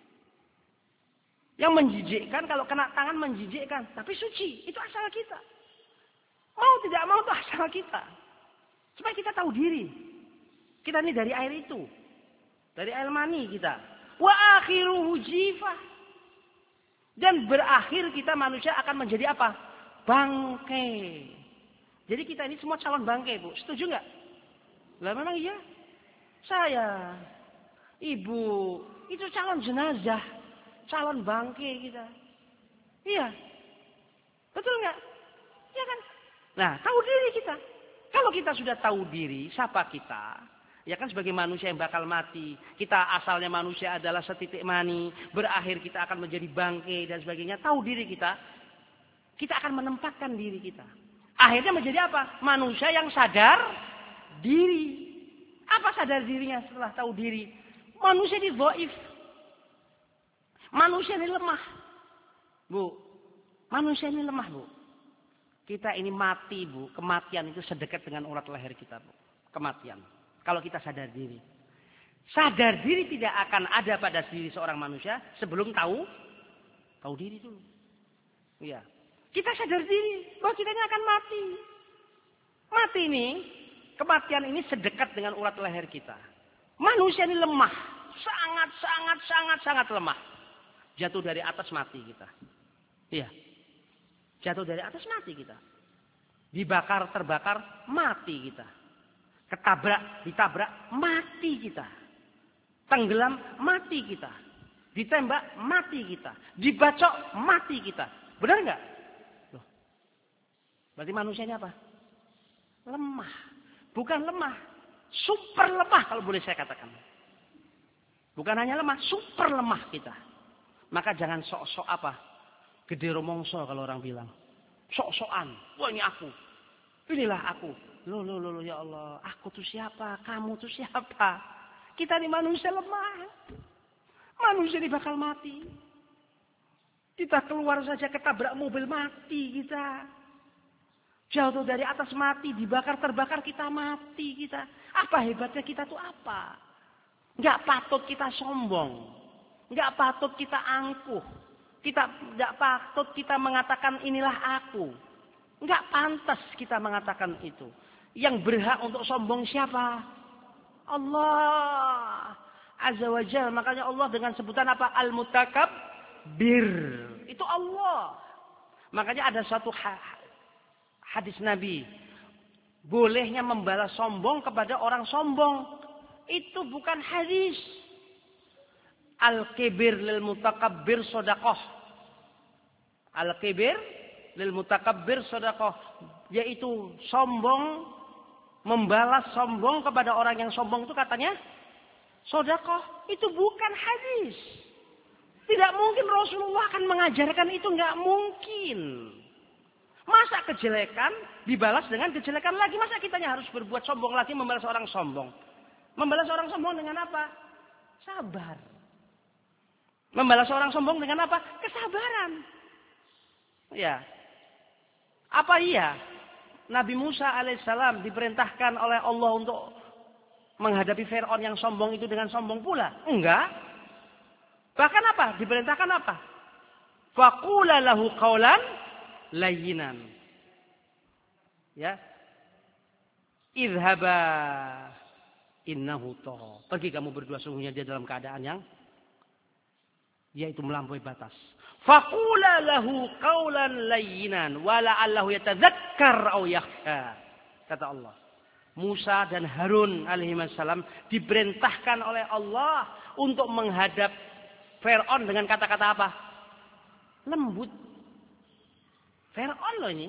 Yang menjijikkan, kalau kena tangan menjijikkan, tapi suci. Itu asal kita. Mau tidak mau itu asal kita. Supaya kita tahu diri. Kita ini dari air itu. Dari air mani kita. Wa akhiruhu jifah. Dan berakhir kita manusia akan menjadi apa? Bangkai. Jadi kita ini semua calon bangkai, Bu. Setuju nggak? Lah memang iya. Saya, ibu, itu calon jenazah. Calon bangkai kita. Iya. Betul nggak? Iya kan? Nah, tahu diri kita. Kalau kita sudah tahu diri, siapa kita? Ya kan sebagai manusia yang bakal mati. Kita asalnya manusia adalah setitik mani. Berakhir kita akan menjadi bangkai dan sebagainya. Tahu diri kita. Kita akan menempatkan diri kita. Akhirnya menjadi apa? Manusia yang sadar diri. Apa sadar dirinya setelah tahu diri? Manusia ini dhaif. Manusia ini lemah. Bu, manusia ini lemah, Bu. Kita ini mati, Bu. Kematian itu sedekat dengan urat leher kita, Bu. Kematian. Kalau kita sadar diri. Sadar diri tidak akan ada pada diri seorang manusia sebelum tahu tahu diri dulu. Iya. Kita sadar diri bahwa kita ini akan mati. Mati ini, kematian ini sedekat dengan urat leher kita. Manusia ini lemah. Sangat, sangat, sangat, sangat lemah. Jatuh dari atas mati kita. Iya. Jatuh dari atas mati kita. Dibakar, terbakar, mati kita. Ketabrak, ditabrak, mati kita. Tenggelam, mati kita. Ditembak, mati kita. Dibacok, mati kita. Benar nggak? Loh. Berarti manusianya apa? Lemah. Bukan lemah. Super lemah kalau boleh saya katakan. Bukan hanya lemah, super lemah kita. Maka jangan sok-sok apa? Gede romongso kalau orang bilang. Sok-sokan. Wah ini aku. Inilah aku. Loh, loh, loh, ya Allah. Aku tuh siapa? Kamu tuh siapa? Kita ini manusia lemah. Manusia ini bakal mati. Kita keluar saja ketabrak mobil mati kita. Jatuh dari atas mati. Dibakar terbakar kita mati kita. Apa hebatnya kita tuh apa? Nggak patut kita sombong. Nggak patut kita angkuh. Kita nggak patut kita mengatakan inilah aku. Nggak pantas kita mengatakan itu. Yang berhak untuk sombong siapa? Allah Azza wa Jalla. Makanya Allah dengan sebutan apa? Al-Mutakabbir. Itu Allah. Makanya ada satu hadis Nabi. Bolehnya membalas sombong kepada orang sombong. Itu bukan hadis. Al-kibir lil mutakabbir sodakoh. Al-kibir lil mutakabbir sodakoh. Yaitu sombong, membalas sombong kepada orang yang sombong itu katanya sodakoh. Itu bukan hadis. Tidak mungkin Rasulullah akan mengajarkan itu. Nggak mungkin. Masa kejelekan dibalas dengan kejelekan lagi. Masa kitanya harus berbuat sombong lagi membalas orang sombong. Membalas orang sombong dengan apa? Sabar. Membalas orang sombong dengan apa? Kesabaran. Ya. Apa iya? Nabi Musa alaihissalam diperintahkan oleh Allah untuk menghadapi Fir'aun yang sombong itu dengan sombong pula? Enggak. Bahkan apa? Diperintahkan apa? Faqula lahu qawlan layyinan. Ya. Idhaba innahu tagha. Pergi kamu berdua, sungguhnya dia dalam keadaan yang yaitu melampaui batas. Faqula lahu qawlan layyinan wa la'allahu yatadzakkar aw yakhsha. Kata Allah. Musa dan Harun alaihissalam diperintahkan oleh Allah untuk menghadap Fir'aun dengan kata-kata apa? Lembut. Fir'aun loh ini.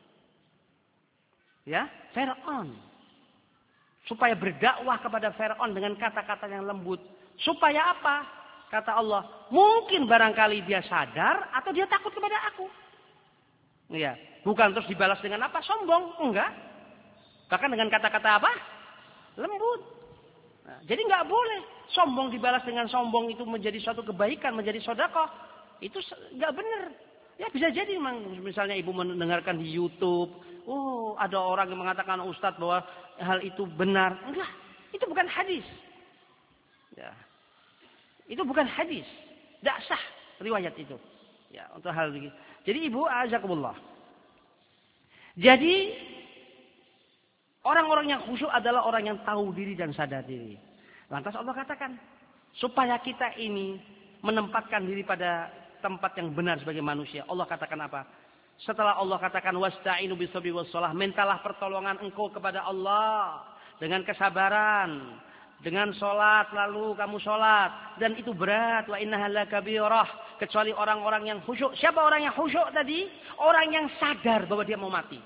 Ya, Fir'aun. Supaya berdakwah kepada Fir'aun dengan kata-kata yang lembut. Supaya apa? Kata Allah, mungkin barangkali dia sadar atau dia takut kepada aku. Ya, bukan terus dibalas dengan apa? Sombong. Enggak. Bahkan dengan kata-kata apa? Lembut. Nah, jadi nggak boleh sombong dibalas dengan sombong itu menjadi suatu kebaikan, menjadi sedekah. Itu nggak benar. Ya bisa jadi memang misalnya ibu mendengarkan di YouTube, oh ada orang yang mengatakan Ustadz bahwa hal itu benar. Enggak, itu bukan hadis. Ya. Itu bukan hadis. Tidak sah riwayat itu. Ya, untuk hal ini. Jadi ibu azakumullah. Jadi orang-orang yang khusyuk adalah orang yang tahu diri dan sadar diri. Lantas Allah katakan, supaya kita ini menempatkan diri pada tempat yang benar sebagai manusia. Allah katakan apa? Setelah Allah katakan wasta'inu bisabri wassalah, mintalah pertolongan engkau kepada Allah dengan kesabaran, dengan sholat, lalu kamu sholat, dan itu berat. Wa innaha lakabirah, kecuali orang-orang yang khusyuk. Siapa orang yang khusyuk tadi? Orang yang sadar bahwa dia mau mati.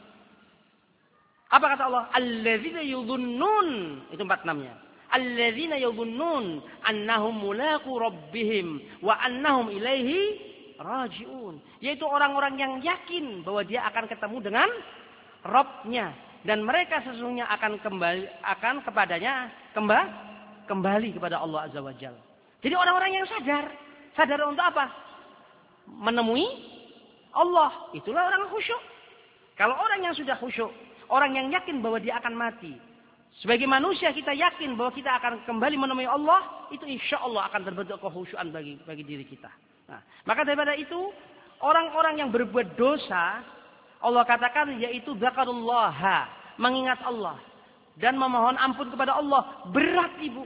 Apa kata Allah? Alladzina yudhunnun. Itu empat enamnya. Alladzina yudhunnun annahum mulaqu rabbihim wa annahum ilaihi raji'un. Yaitu orang-orang yang yakin bahwa dia akan ketemu dengan Rabbnya. Dan mereka sesungguhnya akan kembali akan kepadanya kembali kembali kepada Allah Azza wa Jalla. Jadi orang-orang yang sadar, sadar untuk apa? Menemui Allah. Itulah orang khusyuk. Kalau orang yang sudah khusyuk, orang yang yakin bahwa dia akan mati. Sebagai manusia kita yakin bahwa kita akan kembali menemui Allah, itu insya Allah akan terbentuk kekhusyuan bagi bagi diri kita. Nah, maka daripada itu, orang-orang yang berbuat dosa, Allah katakan yaitu dzakarullaha, mengingat Allah dan memohon ampun kepada Allah. Berat ibu,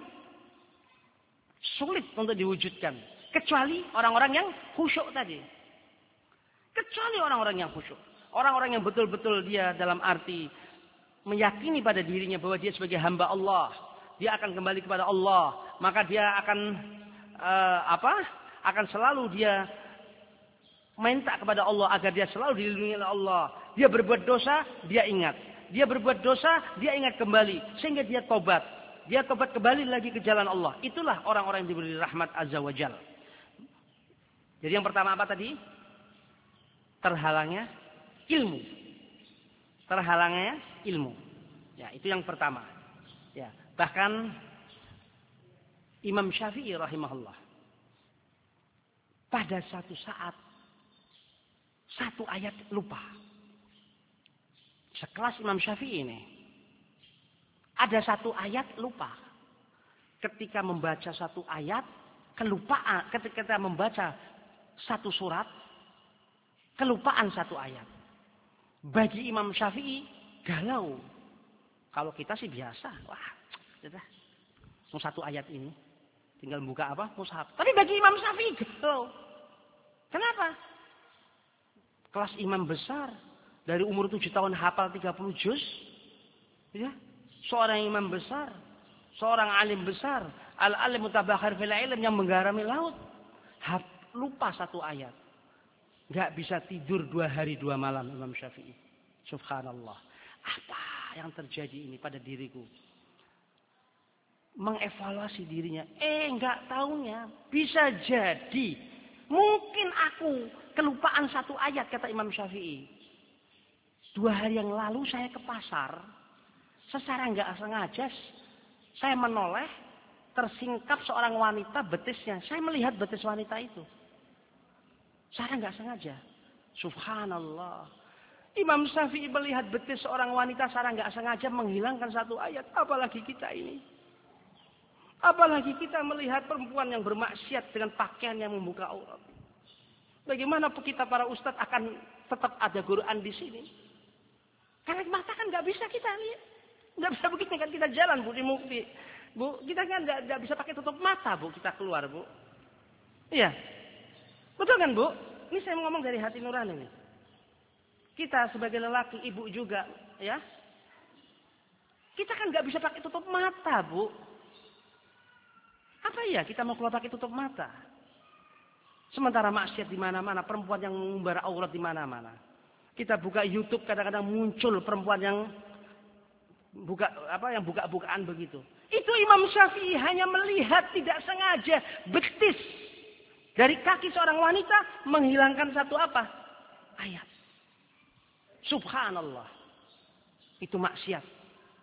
sulit untuk diwujudkan, kecuali orang-orang yang khusyuk tadi. Kecuali orang-orang yang khusyuk, orang-orang yang betul-betul dia dalam arti meyakini pada dirinya bahwa dia sebagai hamba Allah, dia akan kembali kepada Allah, maka dia akan uh, apa? Akan selalu dia minta kepada Allah agar dia selalu dilindungi oleh Allah. Dia berbuat dosa, dia ingat. Dia berbuat dosa, dia ingat kembali. Sehingga dia tobat. Dia tobat kembali lagi ke jalan Allah. Itulah orang-orang yang diberi rahmat Azza wa Jalla. Jadi yang pertama apa tadi? Terhalangnya ilmu. Terhalangnya ilmu. Ya, itu yang pertama. Ya, bahkan Imam Syafi'i rahimahullah pada satu saat satu ayat lupa. Sekelas Imam Syafi'i ini. Ada satu ayat lupa. Ketika membaca satu ayat, kelupaan. Ketika kita membaca satu surat, kelupaan satu ayat. Bagi Imam Syafi'i, galau. Kalau kita sih biasa. Wah, sudah. Mau satu ayat ini. Tinggal buka apa? Mushaf. Tapi bagi Imam Syafi'i, galau. Kenapa? Kelas imam besar. Dari umur tujuh tahun hafal tiga puluh juz. Ya. Seorang imam besar. Seorang alim besar. Al-alim mutabakhir fil ilm yang menggarami laut. Lupa satu ayat. Gak bisa tidur dua hari dua malam Imam Syafi'i. Subhanallah. Apa yang terjadi ini pada diriku? Mengevaluasi dirinya. Eh gak taunya. Bisa jadi. Mungkin aku kelupaan satu ayat kata Imam Syafi'i. Dua hari yang lalu saya ke pasar. Secara gak sengaja. Saya menoleh. Tersingkap seorang wanita betisnya. Saya melihat betis wanita itu. Saya nggak sengaja. Subhanallah. Imam Syafi'i melihat betis seorang wanita secara nggak sengaja menghilangkan satu ayat. Apalagi kita ini. Apalagi kita melihat perempuan yang bermaksiat dengan pakaian yang membuka aurat. Bagaimana kita para ustadz akan tetap ada Quran di sini? Karena mata kan nggak bisa kita lihat. Nggak bisa begini kan kita jalan bu di mukti. Bu, kita kan nggak bisa pakai tutup mata bu kita keluar bu. Iya. Betul kan bu? Ini saya ngomong dari hati nurani nih. Kita sebagai lelaki, ibu juga, ya. Kita kan nggak bisa pakai tutup mata, Bu. Apa ya kita mau keluar pakai tutup mata? Sementara maksiat di mana-mana, perempuan yang mengumbar aurat di mana-mana. Kita buka YouTube kadang-kadang muncul perempuan yang buka apa yang buka-bukaan begitu. Itu Imam Syafi'i hanya melihat tidak sengaja betis dari kaki seorang wanita menghilangkan satu apa? Ayat. Subhanallah. Itu maksiat.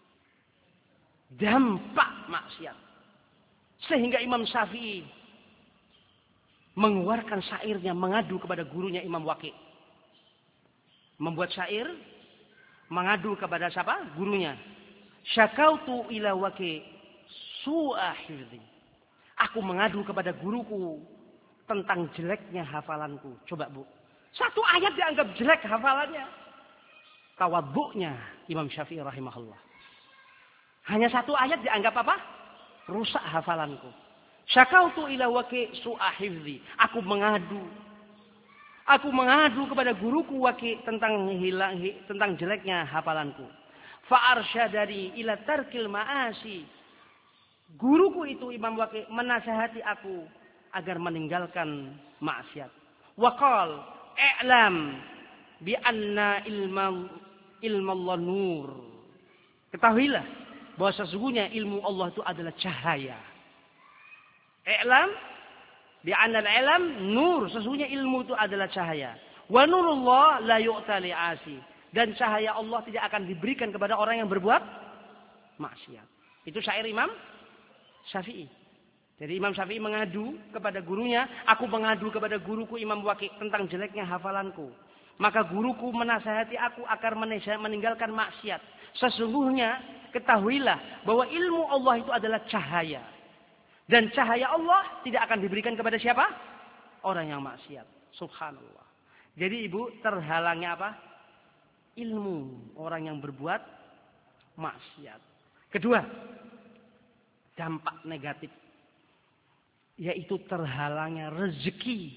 Dampak maksiat. Sehingga Imam Syafi'i mengeluarkan syairnya mengadu kepada gurunya Imam Waqi'. Membuat syair mengadu kepada siapa? Gurunya. Syakautu ila Waqi' su'a hifdzi. Aku mengadu kepada guruku tentang jeleknya hafalanku. Coba, Bu. Satu ayat dianggap jelek hafalannya. Tawadhu'nya Imam Syafi'i rahimahullah. Hanya satu ayat dianggap apa? Rusak hafalanku. Syakautu ila Waqi' su'a hifdzi. Aku mengadu. Aku mengadu kepada guruku Waqi' tentang hilang tentang jeleknya hafalanku. Fa arsyadani ila tarkil ma'asi. Guruku itu Imam Waqi' menasihati aku agar meninggalkan maksiat. Wa qala i'lam bi anna ilma ilmallah nur. Ketahuilah bahwa sesungguhnya ilmu Allah itu adalah cahaya. I'lam bi anna al-ilm nur, sesungguhnya ilmu itu adalah cahaya. Wa nurullah la yu'ta li'asi, dan cahaya Allah tidak akan diberikan kepada orang yang berbuat maksiat. Itu syair Imam Syafi'i. Jadi Imam Syafi'i mengadu kepada gurunya, aku mengadu kepada guruku Imam Waqi' tentang jeleknya hafalanku. Maka guruku menasihati aku agar meninggalkan maksiat. Sesungguhnya ketahuilah bahwa ilmu Allah itu adalah cahaya. Dan cahaya Allah tidak akan diberikan kepada siapa? Orang yang maksiat. Subhanallah. Jadi ibu terhalangnya apa? Ilmu orang yang berbuat maksiat. Kedua, dampak negatif. Yaitu terhalangnya rezeki.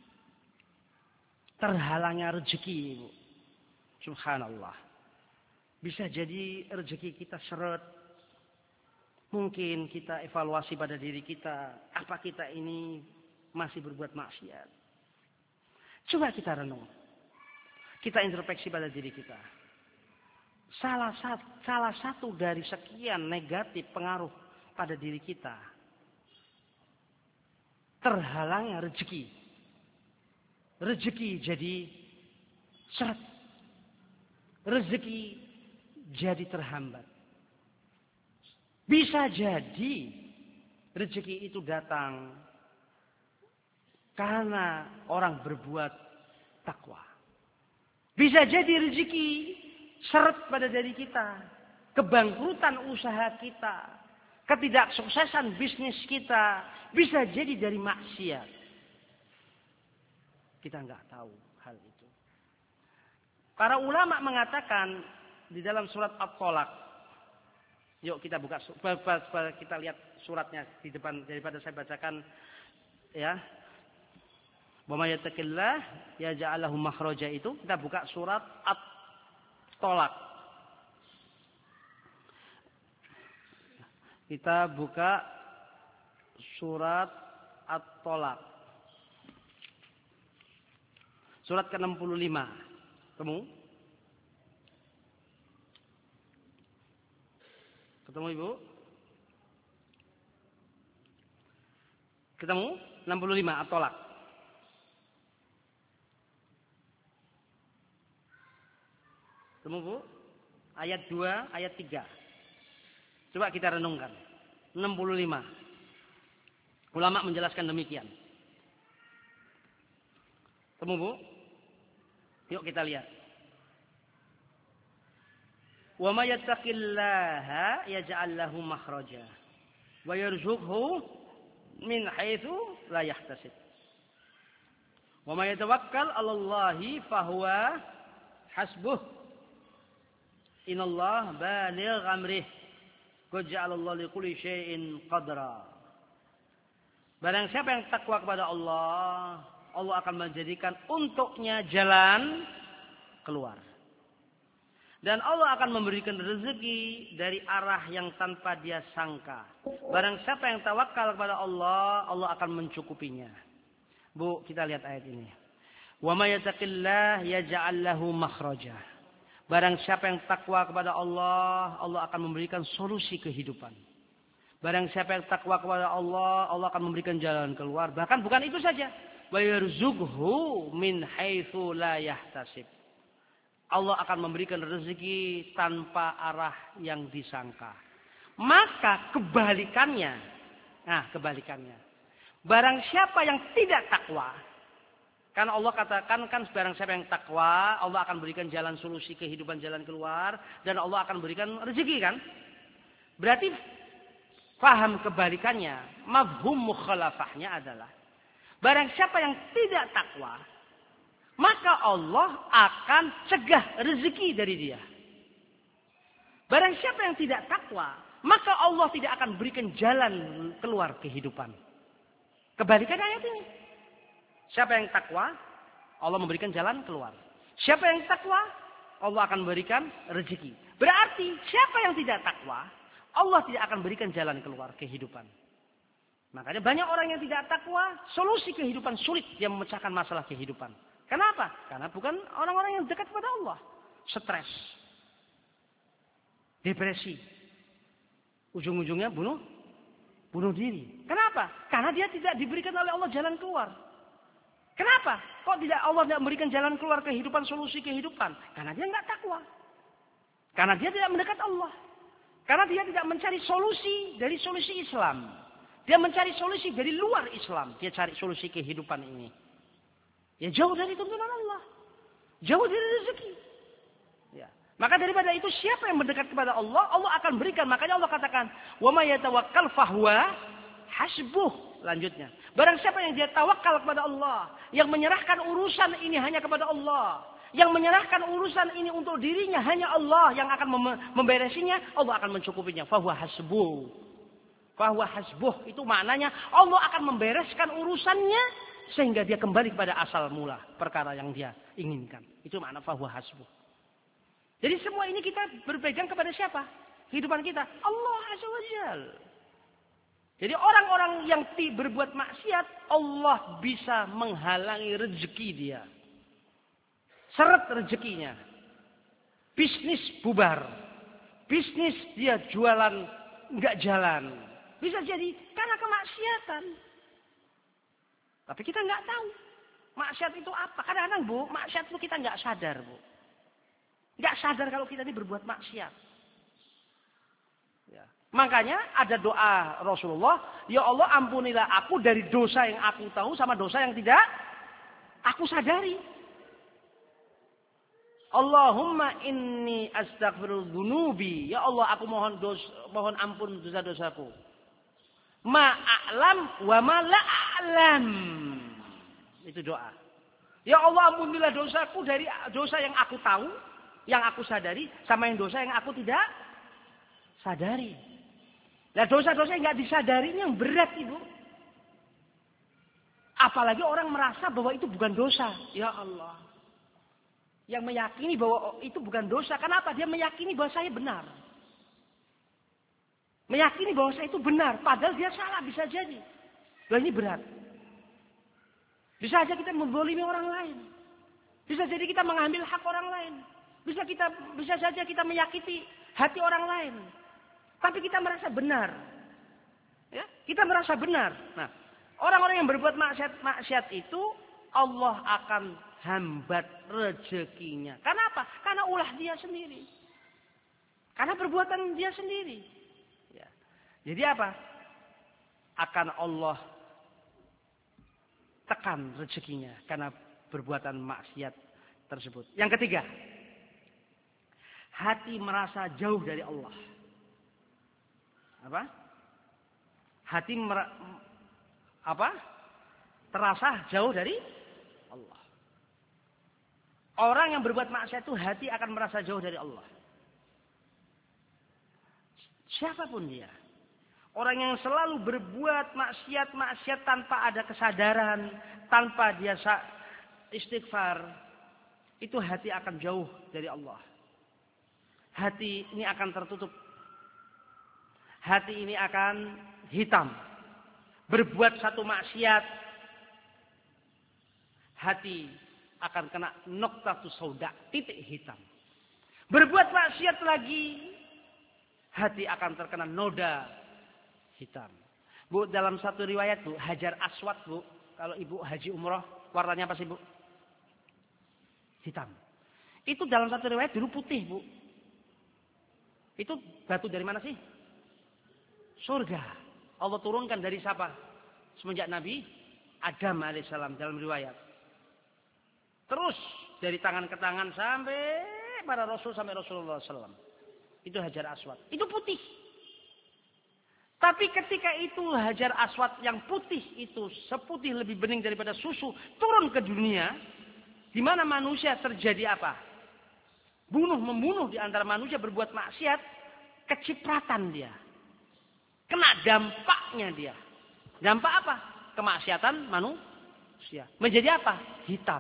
Terhalangnya rezeki, ibu. Subhanallah. Bisa jadi rezeki kita seret. Mungkin kita evaluasi pada diri kita. Apa kita ini masih berbuat maksiat? Coba kita renung. Kita introspeksi pada diri kita. Salah satu, salah satu dari sekian negatif pengaruh pada diri kita. Terhalangnya rezeki. Rezeki jadi seret. Rezeki jadi terhambat. Bisa jadi rezeki itu datang karena orang berbuat takwa. Bisa jadi rezeki seret pada diri kita. Kebangkrutan usaha kita. Ketidaksuksesan bisnis kita. Bisa jadi dari maksiat. Kita nggak tahu hal itu. Para ulama mengatakan di dalam surat At-Tolak. Yuk kita buka, kita lihat suratnya di depan daripada saya bacakan ya. Wa may yattaqillah yaj'al lahu makhraja, itu kita buka surat At-Tolak. Kita buka surat At-Tolak. Surat ke enam puluh lima. Ketemu? Ketemu Ibu? Ketemu? enam puluh lima At-Tolak. Ketemu Bu? Ayat dua, ayat tiga. Coba kita renungkan. enam puluh lima. Ulama menjelaskan demikian. Ketemu Bu? Yuk kita lihat. Wa may yattaqillaha yaj'al lahu makhraja wa yarzuqhu min haitsu la yahtasib. Wa may yatawakkal 'alallahi fahuwa hasbuh. Innallaha baligh amrih. Qad ja'alallahu likulli syai'in qadra. Barang siapa yang takwa kepada Allah, Allah akan menjadikan untuknya jalan keluar. Dan Allah akan memberikan rezeki dari arah yang tanpa dia sangka. Barang siapa yang tawakal kepada Allah, Allah akan mencukupinya. Bu, kita lihat ayat ini. Wa may yattaqillah yaj'al lahu makhraja. Barang siapa yang takwa kepada Allah, Allah akan memberikan solusi kehidupan. Barang siapa yang takwa kepada Allah, Allah akan memberikan jalan keluar. Bahkan bukan itu saja. Wa yarzuqhu min haitsu la yahtasib. Allah akan memberikan rezeki tanpa arah yang disangka. Maka kebalikannya. Nah, kebalikannya. Barang siapa yang tidak takwa. Kan Allah katakan kan barang siapa yang takwa. Allah akan berikan jalan solusi kehidupan, jalan keluar. Dan Allah akan berikan rezeki kan. Berarti paham kebalikannya. Mafhum mukhalafahnya adalah. Barang siapa yang tidak takwa. Maka Allah akan cegah rezeki dari dia. Barang siapa yang tidak takwa, maka Allah tidak akan berikan jalan keluar kehidupan. Kebalikan ayat ini. Siapa yang takwa, Allah memberikan jalan keluar. Siapa yang takwa, Allah akan memberikan rezeki. Berarti siapa yang tidak takwa, Allah tidak akan berikan jalan keluar kehidupan. Makanya banyak orang yang tidak takwa, solusi kehidupan sulit dia memecahkan masalah kehidupan. Kenapa? Karena bukan orang-orang yang dekat kepada Allah. Stres. Depresi. Ujung-ujungnya bunuh bunuh diri. Kenapa? Karena dia tidak diberikan oleh Allah jalan keluar. Kenapa? Kok tidak Allah tidak memberikan jalan keluar kehidupan, solusi kehidupan? Karena dia nggak takwa. Karena dia tidak mendekat Allah. Karena dia tidak mencari solusi dari solusi Islam. Dia mencari solusi dari luar Islam. Dia cari solusi kehidupan ini. Ya jauh dari tuntunan Allah. Jauh dari rezeki. Ya. Maka daripada itu siapa yang mendekat kepada Allah, Allah akan berikan. Makanya Allah katakan, "Wa may yatawakkal fahuwa hasbuh." Lanjutnya. Barang siapa yang dia tawakal kepada Allah, yang menyerahkan urusan ini hanya kepada Allah, yang menyerahkan urusan ini untuk dirinya hanya Allah yang akan mem- memberesinya, Allah akan mencukupinya. Fahuwa hasbuh. Fahuwa hasbuh itu maknanya Allah akan membereskan urusannya sehingga dia kembali kepada asal mula perkara yang dia inginkan. Itu makna fahuwa hasbuh. Jadi semua ini kita berpegang kepada siapa? Kehidupan kita. Allah Azza wa Jal. Jadi orang-orang yang berbuat maksiat, Allah bisa menghalangi rezeki dia. Seret rezekinya. Bisnis bubar. Bisnis dia jualan nggak jalan. Bisa jadi karena kemaksiatan. Tapi kita nggak tahu. Maksiat itu apa? Kadang-kadang Bu, maksiat itu kita nggak sadar Bu. Nggak sadar kalau kita ini berbuat maksiat. Ya. Makanya ada doa Rasulullah. Ya Allah ampunilah aku dari dosa yang aku tahu sama dosa yang tidak aku sadari. Allahumma inni astaghfirul dzunubi. Ya Allah aku mohon dos, mohon ampun dosa-dosaku. Ma'alam wa ma la'alam. Itu doa. Ya Allah ampunilah dosaku dari dosa yang aku tahu, yang aku sadari, sama yang dosa yang aku tidak sadari. Nah dosa-dosa yang nggak disadari ini yang berat Ibu. Apalagi orang merasa bahwa itu bukan dosa. Ya Allah. Yang meyakini bahwa itu bukan dosa. Kenapa? Dia meyakini bahwa saya benar. Meyakini bahwa saya itu benar. Padahal dia salah bisa jadi. Nah ini berat. Bisa saja kita membolimi orang lain. Bisa jadi kita mengambil hak orang lain. Bisa kita bisa saja kita menyakiti hati orang lain. Tapi kita merasa benar. Ya, kita merasa benar. Nah, orang-orang yang berbuat maksiat maksiat itu Allah akan hambat rezekinya. Karena apa? Karena ulah dia sendiri. Karena perbuatan dia sendiri. Jadi apa? Akan Allah tekan rezekinya karena perbuatan maksiat tersebut. Yang ketiga, hati merasa jauh dari Allah. Apa? Hati mer- apa? Terasa jauh dari Allah. Orang yang berbuat maksiat itu hati akan merasa jauh dari Allah. Siapapun dia. Orang yang selalu berbuat maksiat-maksiat tanpa ada kesadaran, tanpa dia istighfar, itu hati akan jauh dari Allah. hati ini akan tertutup. Hati ini akan hitam. Berbuat satu maksiat, hati akan kena noktatu sauda, titik hitam. Berbuat maksiat lagi, hati akan terkena noda hitam. Bu, dalam satu riwayat Bu, Hajar Aswad Bu, kalau Ibu haji umroh, warnanya apa sih Bu? Hitam. Itu dalam satu riwayat dulu putih Bu. Itu batu dari mana sih? Surga. Allah turunkan dari siapa? Semenjak Nabi Adam alaihissalam dalam riwayat. Terus dari tangan ke tangan sampai para Rasul sampai Rasulullah shallallahu alaihi wasallam. Itu Hajar Aswad. Itu putih. Tapi ketika itu Hajar Aswad yang putih itu seputih lebih bening daripada susu turun ke dunia, di mana manusia terjadi apa? Bunuh membunuh di antara manusia berbuat maksiat, kecipratan dia. Kena dampaknya dia. Dampak apa? Kemaksiatan manusia. Menjadi apa? Hitam.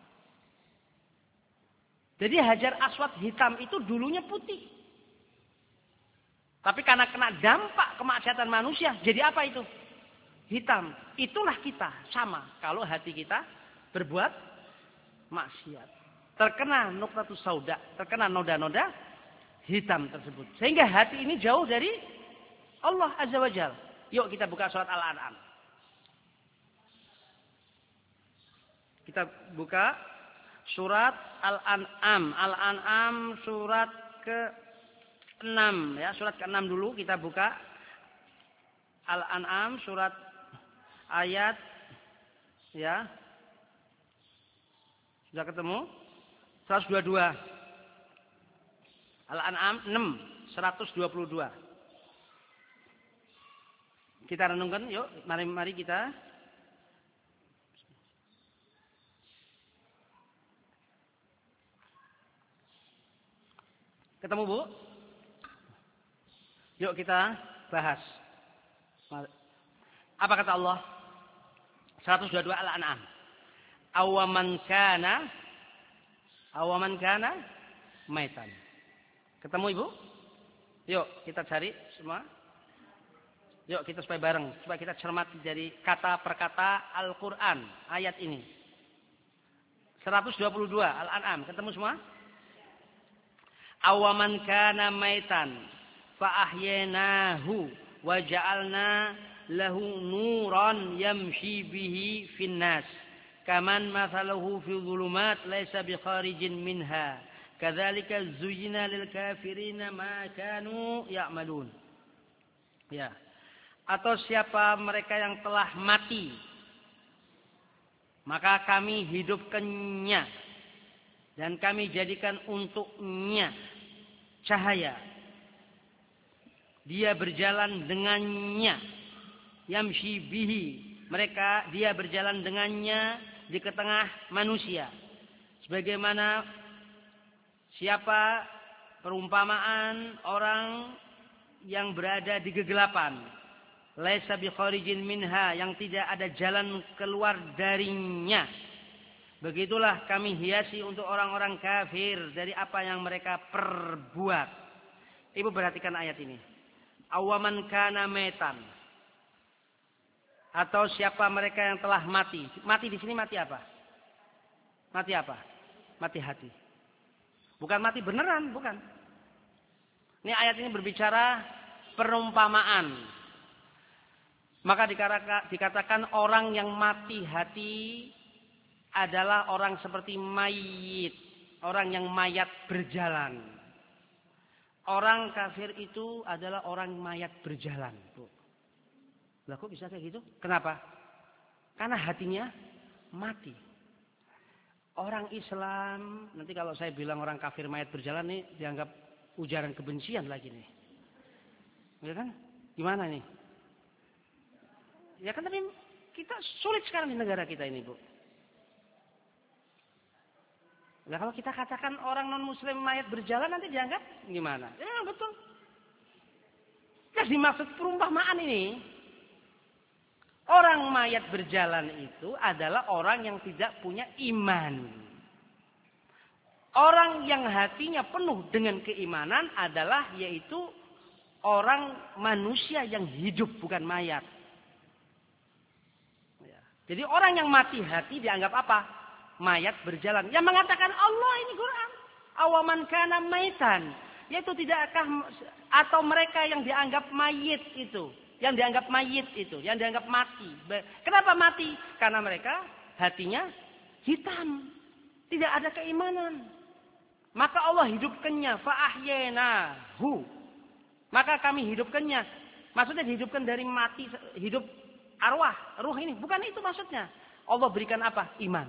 Jadi Hajar Aswad hitam itu dulunya putih. Tapi karena kena dampak kemaksiatan manusia, jadi apa itu? Hitam. Itulah kita, sama. Kalau hati kita berbuat maksiat. Terkena nuqtatus sauda, terkena noda-noda hitam tersebut. Sehingga hati ini jauh dari Allah Azza wa Jalla. Yuk kita buka surat Al-An'am. Kita buka surat Al-An'am. Al-An'am surat ke enam ya, surat ke enam dulu kita buka. Al-An'am surat ayat ya. Sudah ketemu? seratus dua puluh dua. Al-An'am enam, seratus dua puluh dua. Kita renungkan yuk, mari mari kita. Ketemu Bu? Yuk kita bahas. Apa kata Allah? seratus dua puluh dua Al-An'am. Awaman kana awaman kana maitan. Ketemu Ibu? Yuk kita cari semua. Yuk kita supaya bareng, supaya kita cermati dari kata per kata Al-Qur'an ayat ini. seratus dua puluh dua Al-An'am, ketemu semua? Awaman kana maitan fa ahyaynahu wa ja'alna lahu nuran yamshi bihi finnas kaman mathaluhu fi dhulumat laysa bi kharijin minha kadzalika zuyyina lil kafirina ma kanu ya'malun. Ya. Atau siapa mereka yang telah mati, maka kami hidupkannya dan kami jadikan untuknya cahaya. Dia berjalan dengannya, yamshi bihi, mereka dia berjalan dengannya di tengah manusia. Sebagaimana siapa perumpamaan orang yang berada di kegelapan, laisa bi kharijin minha, yang tidak ada jalan keluar darinya. Begitulah kami hiasi untuk orang-orang kafir dari apa yang mereka perbuat. Ibu perhatikan ayat ini. Awaman kana metan. Atau siapa mereka yang telah mati. Mati di sini mati apa? Mati apa? Mati hati. Bukan mati beneran, bukan. Ini ayat ini berbicara perumpamaan. Maka dikatakan orang yang mati hati adalah orang seperti mayit. Orang yang mayat berjalan. Orang kafir itu adalah orang mayat berjalan. Lah kok bisa kayak gitu? Kenapa? Karena hatinya mati. Orang Islam, nanti kalau saya bilang orang kafir mayat berjalan nih dianggap ujaran kebencian lagi nih. Ya kan? Gimana nih? Ya kan tapi kita sulit sekarang di negara kita ini, Bu. Nah kalau kita katakan orang non-muslim mayat berjalan nanti dianggap gimana? Ya betul. Yang dimaksud perumpamaan ini, orang mayat berjalan itu adalah orang yang tidak punya iman. Orang yang hatinya penuh dengan keimanan adalah yaitu orang manusia yang hidup bukan mayat. Jadi orang yang mati hati dianggap apa? Mayat berjalan. Yang mengatakan Allah ini Quran. Awaman kana maitan. Yaitu tidakkah atau mereka yang dianggap mayit itu. Yang dianggap mayit itu. Yang dianggap mati. Kenapa mati? Karena mereka hatinya hitam. Tidak ada keimanan. Maka Allah hidupkannya. Fa'ahyenahu. Maka kami hidupkannya. Maksudnya dihidupkan dari mati. Hidup arwah. Ruh ini. Bukan itu maksudnya. Allah berikan apa? Iman.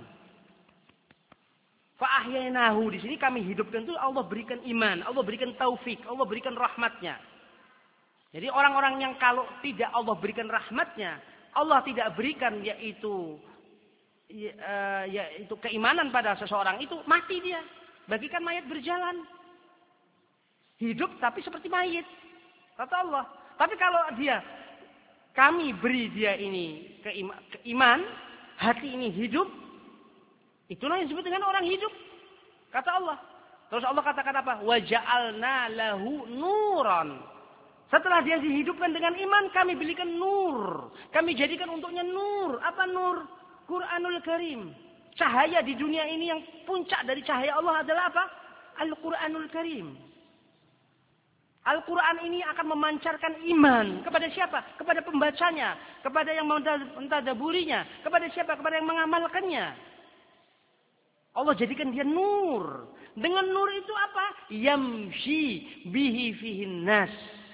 Fa'ahyenahu. Di sini kami hidupkan itu Allah berikan iman. Allah berikan taufik. Allah berikan rahmatnya. Jadi orang-orang yang kalau tidak Allah berikan rahmatnya. Allah tidak berikan yaitu. Ya, yaitu keimanan pada seseorang itu. Mati dia. Bagikan mayat berjalan. Hidup tapi seperti mayit. Kata Allah. Tapi kalau dia. Kami beri dia ini keima, keiman. Hati ini hidup. Itulah yang disebut dengan orang hidup. Kata Allah. Terus Allah katakan apa? Waja'alna lahu nuran. Setelah dia dihidupkan dengan iman. Kami berikan nur. Kami jadikan untuknya nur. Apa nur? Quranul Karim. Cahaya di dunia ini yang puncak dari cahaya Allah adalah apa? Al-Quranul Karim. Al-Quran ini akan memancarkan iman. Kepada siapa? Kepada pembacanya. Kepada yang mentadaburinya. Kepada siapa? Kepada yang mengamalkannya. Allah jadikan dia nur. Dengan nur itu apa? Yamshi bihi fihin nas.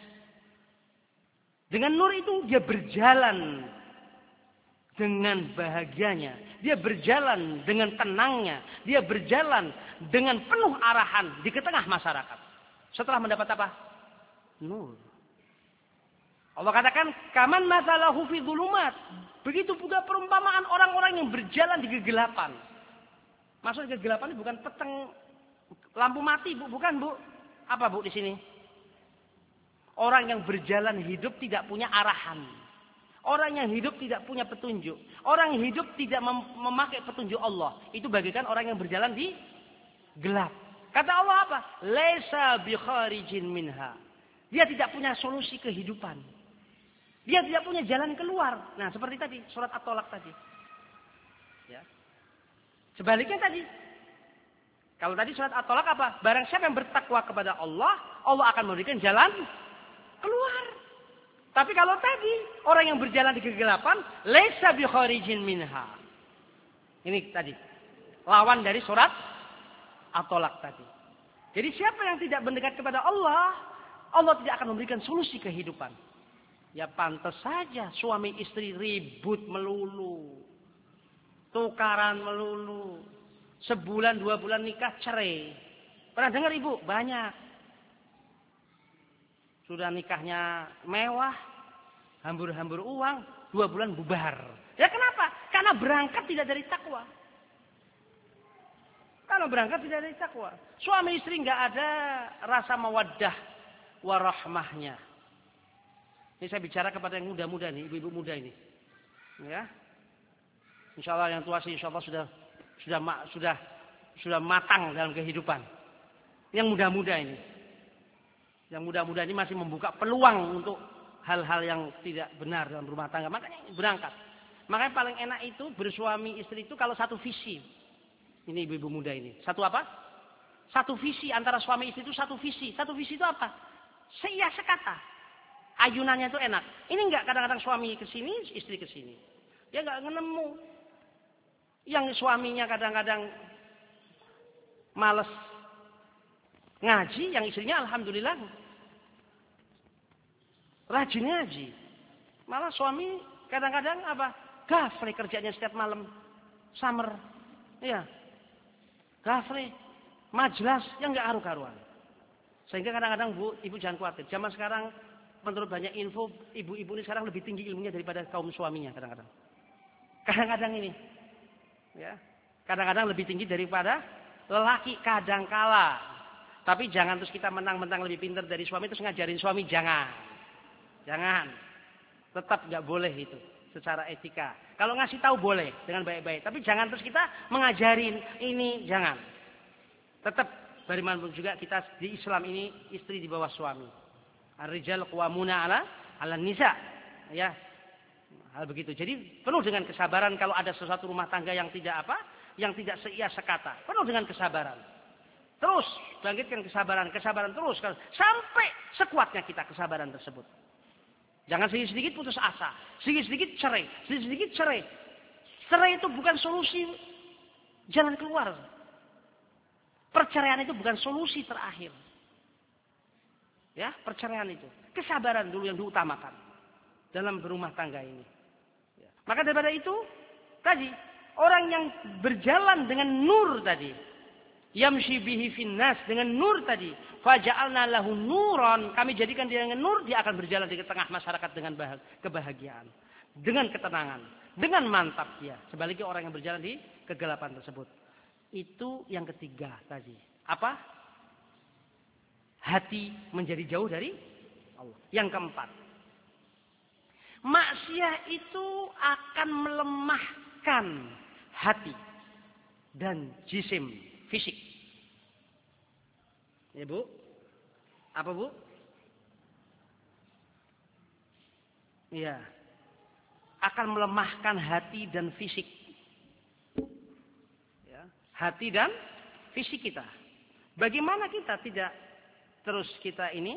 Dengan nur itu dia berjalan dengan bahagianya. Dia berjalan dengan tenangnya. Dia berjalan dengan penuh arahan di tengah masyarakat. Setelah mendapat apa? Nur. Allah katakan, kaman masalahu fi dzulumat. Begitu juga perumpamaan orang-orang yang berjalan di kegelapan. Maksud kegelapan ini bukan peteng lampu mati, Bu, bukan, Bu. Apa, Bu, di sini? Orang yang berjalan hidup tidak punya arahan. Orang yang hidup tidak punya petunjuk. Orang yang hidup tidak mem- memakai petunjuk Allah. Itu bagikan orang yang berjalan di gelap. Kata Allah apa? Laisa bi kharijin minha. Dia tidak punya solusi kehidupan. Dia tidak punya jalan keluar. Nah, seperti tadi surat At-Tolak tadi. Ya. Sebaliknya tadi. Kalau tadi surat At-Tolak apa? Barang siapa yang bertakwa kepada Allah, Allah akan memberikan jalan keluar. Tapi kalau tadi orang yang berjalan di kegelapan, laisa bi kharijin minha. Ini tadi lawan dari surat At-Tolak tadi. Jadi siapa yang tidak mendekat kepada Allah, Allah tidak akan memberikan solusi kehidupan. Ya pantas saja suami istri ribut melulu. Tukaran melulu. Sebulan dua bulan nikah cerai. Pernah dengar Ibu? Banyak. Sudah nikahnya mewah. Hambur-hambur uang. Dua bulan bubar. Ya kenapa? Karena berangkat tidak dari takwa. Karena berangkat tidak dari takwa. Suami istri nggak ada rasa mawaddah warahmahnya. Ini saya bicara kepada yang muda-muda nih, ibu-ibu muda ini. Ya. Insya Allah yang tua sih insya Allah sudah sudah sudah sudah matang dalam kehidupan. Yang muda-muda ini. Yang muda-muda ini masih membuka peluang untuk hal-hal yang tidak benar dalam rumah tangga. Makanya berangkat. Makanya paling enak itu bersuami istri itu kalau satu visi. Ini ibu-ibu muda ini. Satu apa? Satu visi antara suami istri itu satu visi. Satu visi itu apa? Seia sekata. Ayunannya itu enak. Ini enggak kadang-kadang suami ke sini, istri ke sini. Dia enggak nemu. Yang suaminya kadang-kadang malas ngaji, yang istrinya alhamdulillah rajin ngaji. Malah suami kadang-kadang apa? Gafle kerjanya setiap malam. Summer. Iya. Gafle. Majlas yang enggak karu-karuan. Sehingga kadang-kadang Bu, Ibu jangan khawatir. Zaman sekarang menurut banyak info, ibu-ibu ini sekarang lebih tinggi ilmunya daripada kaum suaminya kadang-kadang. Kadang-kadang ini. Ya. Kadang-kadang lebih tinggi daripada lelaki kadangkala. Tapi jangan terus kita menang-menang lebih pintar dari suami terus ngajarin suami, jangan. Jangan. Tetap enggak boleh itu secara etika. Kalau ngasih tahu boleh dengan baik-baik, tapi jangan terus kita mengajarin ini, jangan. Tetap bagaimanapun juga kita di Islam ini istri di bawah suami. Ar-rijal qawwamuna 'ala 'alan nisa. Ya. Hal begitu. Jadi penuh dengan kesabaran kalau ada sesuatu rumah tangga yang tidak apa? Yang tidak seia sekata. Penuh dengan kesabaran. Terus bangkitkan kesabaran, kesabaran terus sampai sekuatnya kita kesabaran tersebut. Jangan sedikit-sedikit putus asa, sedikit-sedikit cerai, sedikit-sedikit cerai. Cerai itu bukan solusi jalan keluar. Perceraian itu bukan solusi terakhir. Ya, perceraian itu. Kesabaran dulu yang diutamakan dalam berumah tangga ini. Ya. Maka daripada itu, tadi, orang yang berjalan dengan nur tadi, yamshi bihi finnas, dengan nur tadi, faja'alna lahu nuran, kami jadikan dia dengan nur, dia akan berjalan di tengah masyarakat dengan kebahagiaan, dengan ketenangan, dengan mantap dia. Sebaliknya orang yang berjalan di kegelapan tersebut. Itu yang ketiga tadi. Apa? Hati menjadi jauh dari Allah. Yang keempat. Maksiat itu akan melemahkan hati dan jisim, fisik. Ya Bu? Apa Bu? Iya. Akan melemahkan hati dan fisik. Ya. Hati dan fisik kita. Bagaimana kita tidak terus kita ini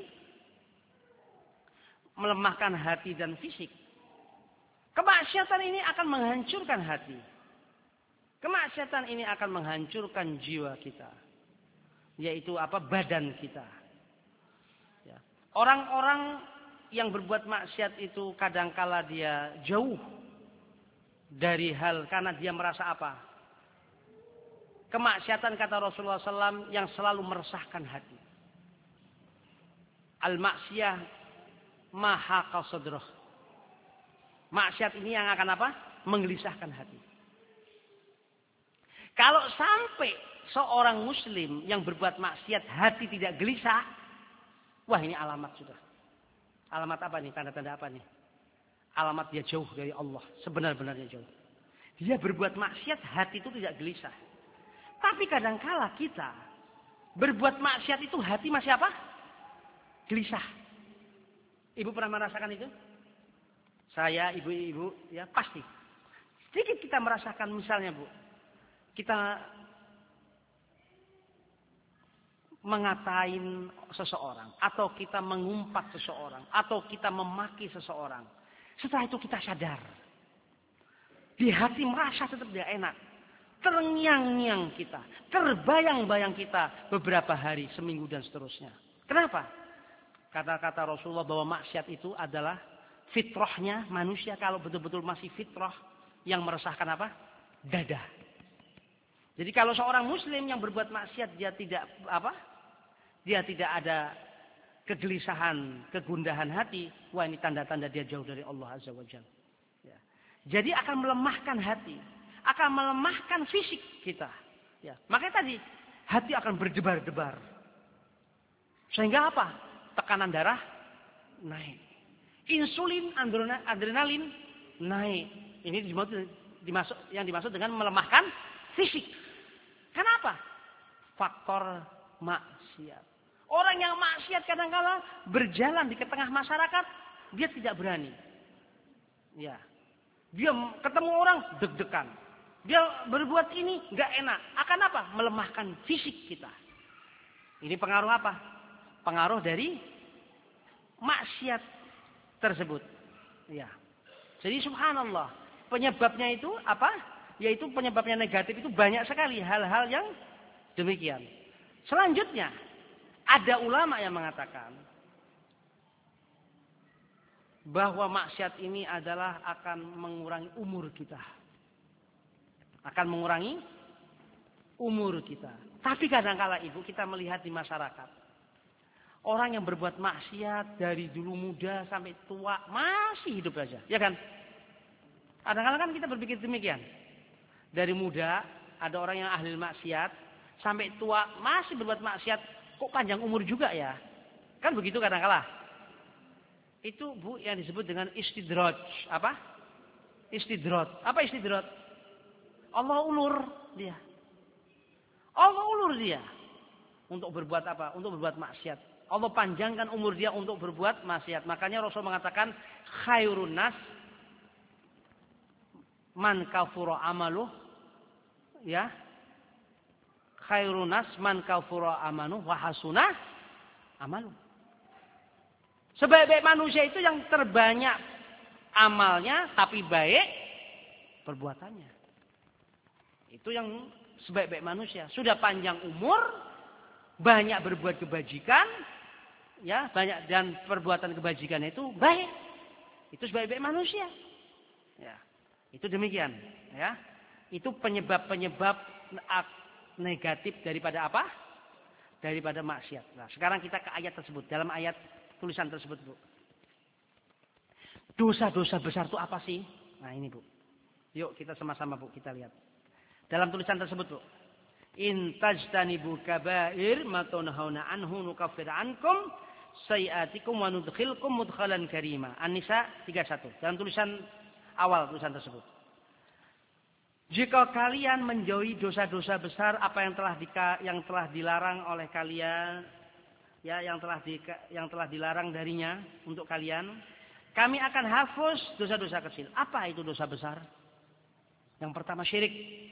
melemahkan hati dan fisik? Kemaksiatan ini akan menghancurkan hati. Kemaksiatan ini akan menghancurkan jiwa kita. Yaitu apa? Badan kita. Ya. Orang-orang yang berbuat maksiat itu kadangkala dia jauh dari hal karena dia merasa apa? Kemaksiatan kata Rasulullah shallallahu alaihi wasallam yang selalu meresahkan hati. Al-maksiyah mahaqa sadruh. Maksiat ini yang akan apa? Menggelisahkan hati. Kalau sampai seorang muslim yang berbuat maksiat hati tidak gelisah, wah ini alamat sudah. Alamat apa nih? Tanda-tanda apa nih? Alamat dia jauh dari Allah. Sebenar-benarnya jauh. Dia berbuat maksiat hati itu tidak gelisah. Tapi kadangkala kita berbuat maksiat itu hati masih apa? Gelisah. Ibu pernah merasakan itu? Saya, ibu-ibu, ya pasti. Sedikit kita merasakan misalnya Bu. Kita mengatain seseorang. Atau kita mengumpat seseorang. Atau kita memaki seseorang. Setelah itu kita sadar. Di hati merasa tetap tidak enak. Terngiang-ngiang kita. Terbayang-bayang kita beberapa hari, seminggu dan seterusnya. Kenapa? Kata-kata Rasulullah bahwa maksiat itu adalah fitrahnya manusia kalau betul-betul masih fitrah yang meresahkan apa? Dada. Jadi kalau seorang muslim yang berbuat maksiat dia tidak apa? Dia tidak ada kegelisahan, kegundahan hati, wah ini tanda-tanda dia jauh dari Allah Azza wa Jalla. Ya. Jadi akan melemahkan hati, akan melemahkan fisik kita. Ya. Makanya tadi hati akan berdebar-debar. Sehingga apa? Tekanan darah naik. Insulin, adrenalin naik. Ini dimaksud, yang dimaksud dengan melemahkan fisik. Kenapa? Faktor maksiat. Orang yang maksiat kadang-kala berjalan di tengah masyarakat, dia tidak berani. Ya. Dia ketemu orang deg-degan. Dia berbuat ini nggak enak. Akan apa? Melemahkan fisik kita. Ini pengaruh apa? Pengaruh dari maksiat tersebut. Ya. Jadi subhanallah, penyebabnya itu apa? Yaitu penyebabnya negatif itu banyak sekali hal-hal yang demikian. Selanjutnya, ada ulama yang mengatakan bahwa maksiat ini adalah akan mengurangi umur kita. Akan mengurangi umur kita. Tapi kadang-kala ibu kita melihat di masyarakat. Orang yang berbuat maksiat dari dulu muda sampai tua masih hidup saja. Ya kan? Kadang-kala kan kita berpikir demikian. Dari muda ada orang yang ahli maksiat. Sampai tua masih berbuat maksiat. Kok panjang umur juga ya? Kan begitu kadang-kala. Itu Bu yang disebut dengan istidraj. Apa? Istidraj. Apa istidraj? Allah ulur dia. Allah ulur dia. Untuk berbuat apa? Untuk berbuat maksiat. Allah panjangkan umur dia untuk berbuat maksiat. Makanya Rasul mengatakan khairun nas man kafura amaluh, ya. Khairun nas man kafura amanu wa hasunah amaluh. Sebaik-baik manusia itu yang terbanyak amalnya tapi baik perbuatannya. Itu yang sebaik-baik manusia. Sudah panjang umur, banyak berbuat kebajikan, ya, banyak dan perbuatan kebajikan itu baik. Itu sebaik-baik manusia. Ya. Itu demikian, ya. Itu penyebab-penyebab negatif daripada apa? Daripada maksiat. Nah, sekarang kita ke ayat tersebut. Dalam ayat tulisan tersebut, Bu. Dosa-dosa besar itu apa sih? Nah, ini, Bu. Yuk kita sama-sama, Bu, kita lihat. Dalam tulisan tersebut, Bu. In tajtanibu kabair ma tunhauna anhu nukaffir ankum sayiatikum wa nudkhilkum mudkhalan karima. An-Nisa tiga puluh satu. Dalam tulisan awal tulisan tersebut. Jika kalian menjauhi dosa-dosa besar apa yang telah di, yang telah dilarang oleh kalian, ya, yang telah di, yang telah dilarang darinya untuk kalian, kami akan hapus dosa-dosa kecil. Apa itu dosa besar? Yang pertama syirik.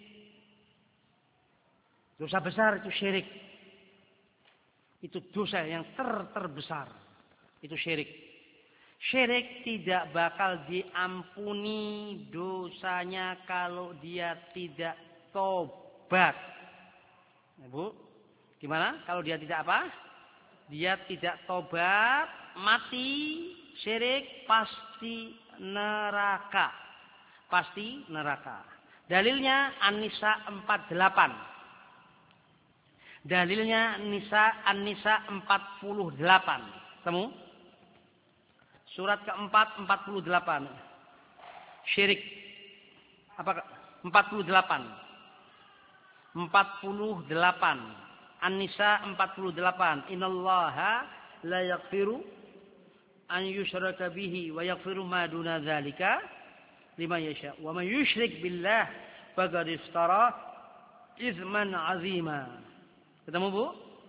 Dosa besar itu syirik. Itu dosa yang ter terbesar. Itu syirik. Syirik tidak bakal diampuni dosanya kalau dia tidak tobat. Bu, gimana? Kalau dia tidak apa? Dia tidak tobat, mati syirik, pasti neraka. Pasti neraka. Dalilnya An-Nisa empat puluh delapan. Dalilnya Nisa An-Nisa empat puluh delapan. Temu? Surat keempat empat puluh delapan. Syirik. Apa? empat puluh delapan. empat puluh delapan. An-Nisa empat puluh delapan. Innallaha la yaghfiru an yushraka bihi wa yaghfiru ma duna dzalika liman yasha. Wa man yusyrik billah faqad iftara itsman 'azima. Ketemu, Bu?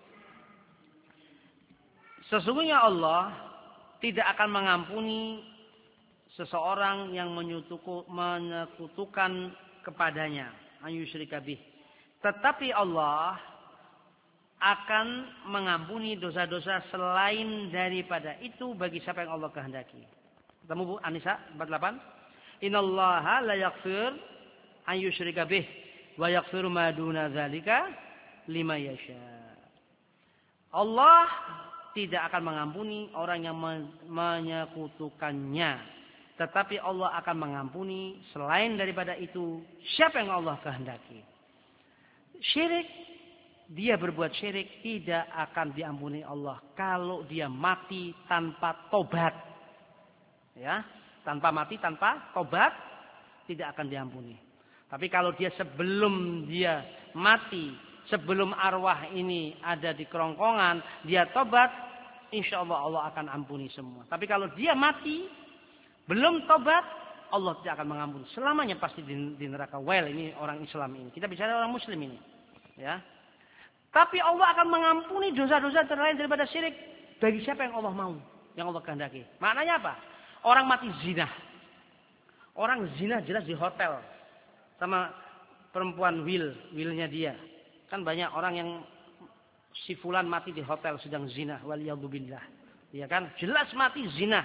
Sesungguhnya Allah tidak akan mengampuni seseorang yang menyekutukan kepadanya, ayyusyrika bih. Tetapi Allah akan mengampuni dosa-dosa selain daripada itu bagi siapa yang Allah kehendaki. Ketemu, Bu? An-Nisa empat puluh delapan. Innallaha la yaghfir an yusyrika bih wa yaghfiru ma duna dzalika liman yasha. Allah tidak akan mengampuni orang yang menyekutukannya. Tetapi Allah akan mengampuni selain daripada itu siapa yang Allah kehendaki. Syirik, dia berbuat syirik tidak akan diampuni Allah kalau dia mati tanpa tobat. Ya, tanpa mati tanpa tobat tidak akan diampuni. Tapi kalau dia sebelum dia mati, sebelum arwah ini ada di kerongkongan, dia tobat, insya Allah Allah akan ampuni semua. Tapi kalau dia mati, belum tobat, Allah tidak akan mengampuni. Selamanya pasti di, di neraka. Well, ini orang Islam ini. Kita bicara orang Muslim ini. Ya. Tapi Allah akan mengampuni dosa-dosa terlain daripada syirik bagi siapa yang Allah mau, yang Allah kehendaki. Maknanya apa? Orang mati zina. Orang zina jelas di hotel sama perempuan will, willnya dia. Kan banyak orang yang si fulan mati di hotel sedang zina, waliyadzubillah. Ya kan? Jelas mati zina.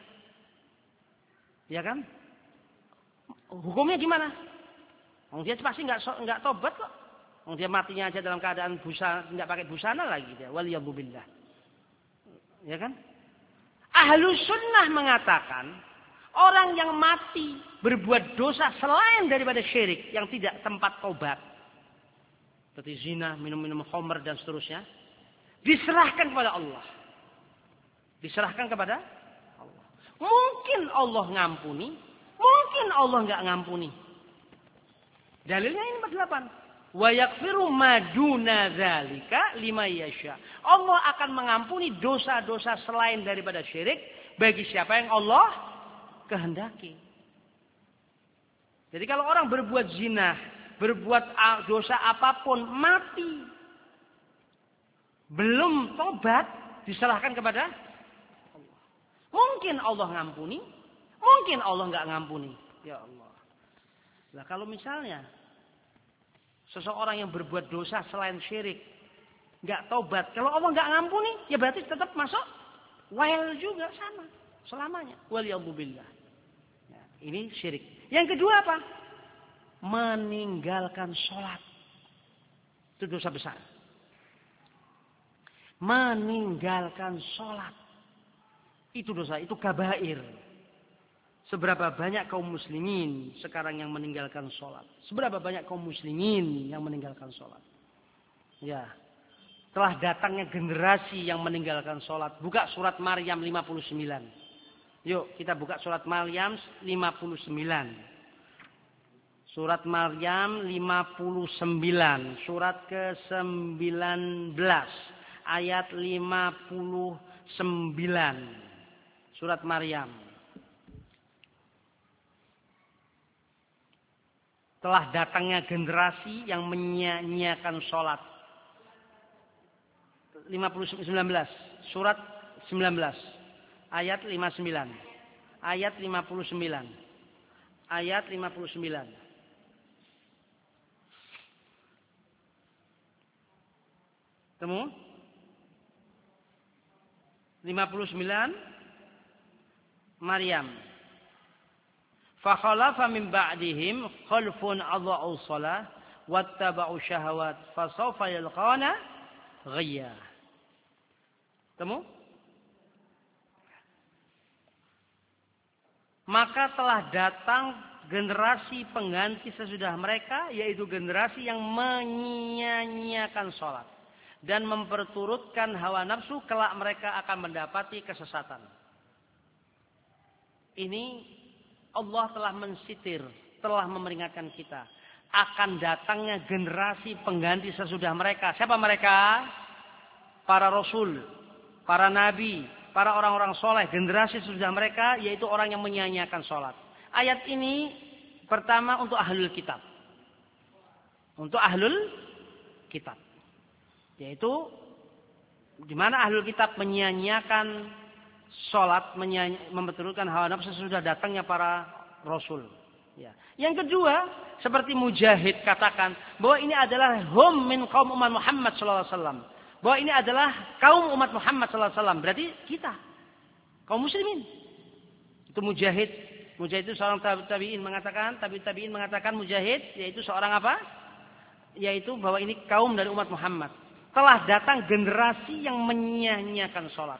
Ya kan? Hukumnya gimana? Oh, dia pasti nggak nggak tobat kok. Oh, dia matinya aja dalam keadaan busana, nggak pakai busana lagi dia, waliyadzubillah. Ya kan? Ahlus sunnah mengatakan orang yang mati berbuat dosa selain daripada syirik yang tidak tempat tobat, seperti zina, minum-minum khamr dan seterusnya, diserahkan kepada Allah. Diserahkan kepada Allah. Mungkin Allah ngampuni, mungkin Allah nggak ngampuni. Dalilnya ini empat puluh delapan. Wa yaghfiru ma duna dzalika liman yasha. Allah akan mengampuni dosa-dosa selain daripada syirik bagi siapa yang Allah kehendaki. Jadi kalau orang berbuat zina, berbuat dosa apapun, mati belum tobat, diserahkan kepada Allah. Mungkin Allah ngampuni, mungkin Allah nggak ngampuni. Ya Allah. Nah kalau misalnya seseorang yang berbuat dosa selain syirik, nggak tobat, kalau Allah nggak ngampuni, ya berarti tetap masuk wail juga sama selamanya. Waliyadzubillah. Ya, ini syirik. Yang kedua apa? Meninggalkan sholat. Itu dosa besar. Meninggalkan sholat. Itu dosa, itu kabair. Seberapa banyak kaum muslimin sekarang yang meninggalkan sholat. Seberapa banyak kaum muslimin yang meninggalkan sholat. Ya. Telah datangnya generasi yang meninggalkan sholat. Buka surat Maryam lima puluh sembilan. Yuk kita buka surat Maryam lima puluh sembilan. Surat Maryam lima puluh sembilan. Surat ke sembilan belas. Ayat lima puluh sembilan. Surat Maryam. Telah datangnya generasi yang menyia-nyiakan sholat. lima puluh sembilan belas. Surat sembilan belas. Ayat lima puluh sembilan. Ayat lima puluh sembilan. Ayat lima puluh sembilan. Temu? lima puluh sembilan. Maryam. Fa khalafa min ba'dihim khalfun adha'u shalah wattaba'u syahawat fa sawfa yalqana ghayya. Temu? Maka telah datang generasi pengganti sesudah mereka, yaitu generasi yang menyia-nyiakan sholat dan memperturutkan hawa nafsu, kelak mereka akan mendapati kesesatan. Ini Allah telah mensitir, telah memperingatkan kita akan datangnya generasi pengganti sesudah mereka. Siapa mereka? Para rasul, para nabi, para orang-orang soleh, generasi sesudah mereka, yaitu orang yang menyia-nyiakan sholat. Ayat ini pertama untuk ahlul kitab. Untuk ahlul kitab. Yaitu di mana ahlul kitab menyia-nyiakan sholat, memperturutkan hawa nafsu sesudah datangnya para rasul. Ya. Yang kedua, seperti Mujahid katakan, bahwa ini adalah hum min kaum umat Muhammad sallallahu alaihi wasallam. Bahwa ini adalah kaum umat Muhammad sallallahu alaihi wasallam. Berarti kita, kaum muslimin. Itu Mujahid. Mujahid itu seorang tabi'in mengatakan, tabi'in tabi'in mengatakan Mujahid, yaitu seorang apa? Yaitu bahwa ini kaum dari umat Muhammad. Telah datang generasi yang menyia-nyiakan sholat.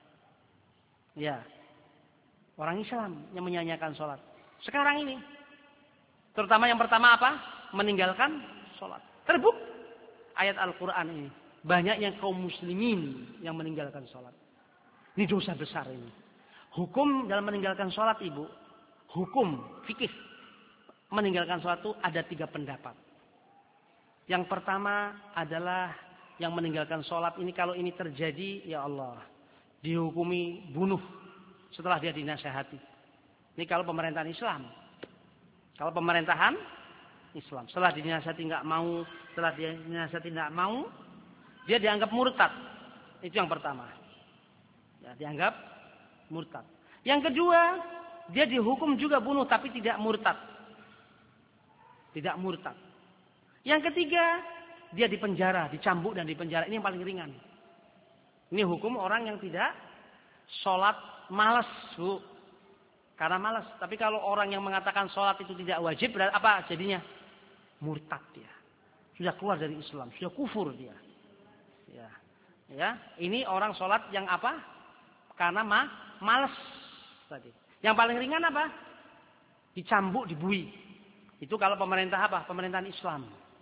Ya. Orang Islam yang menyia-nyiakan sholat. Sekarang ini. Terutama yang pertama apa? Meninggalkan sholat. Terbukti ayat Al-Quran ini. Banyak yang kaum muslimin yang meninggalkan sholat. Ini dosa besar ini. Hukum dalam meninggalkan sholat, ibu. Hukum, fikih. Meninggalkan sholat itu ada tiga pendapat. Yang pertama adalah yang meninggalkan sholat ini, kalau ini terjadi, ya Allah, dihukumi bunuh setelah dia dinasihati. Ini kalau pemerintahan Islam. Kalau pemerintahan Islam. Setelah dinasihati nggak mau, setelah dinasihati nggak mau, dia dianggap murtad. Itu yang pertama. Ya, dianggap murtad. Yang kedua, dia dihukum juga bunuh tapi tidak murtad. Tidak murtad. Yang ketiga, dia dipenjara, dicambuk dan dipenjara. Ini yang paling ringan. Ini hukum orang yang tidak sholat malas, bu. Karena malas. Tapi kalau orang yang mengatakan sholat itu tidak wajib, berarti apa jadinya? Murtad dia. Sudah keluar dari Islam, sudah kufur dia. Ya, ya. Ini orang sholat yang apa? Karena ma malas tadi. Yang paling ringan apa? Dicambuk, dibui. Itu kalau pemerintah apa? Pemerintahan Islam.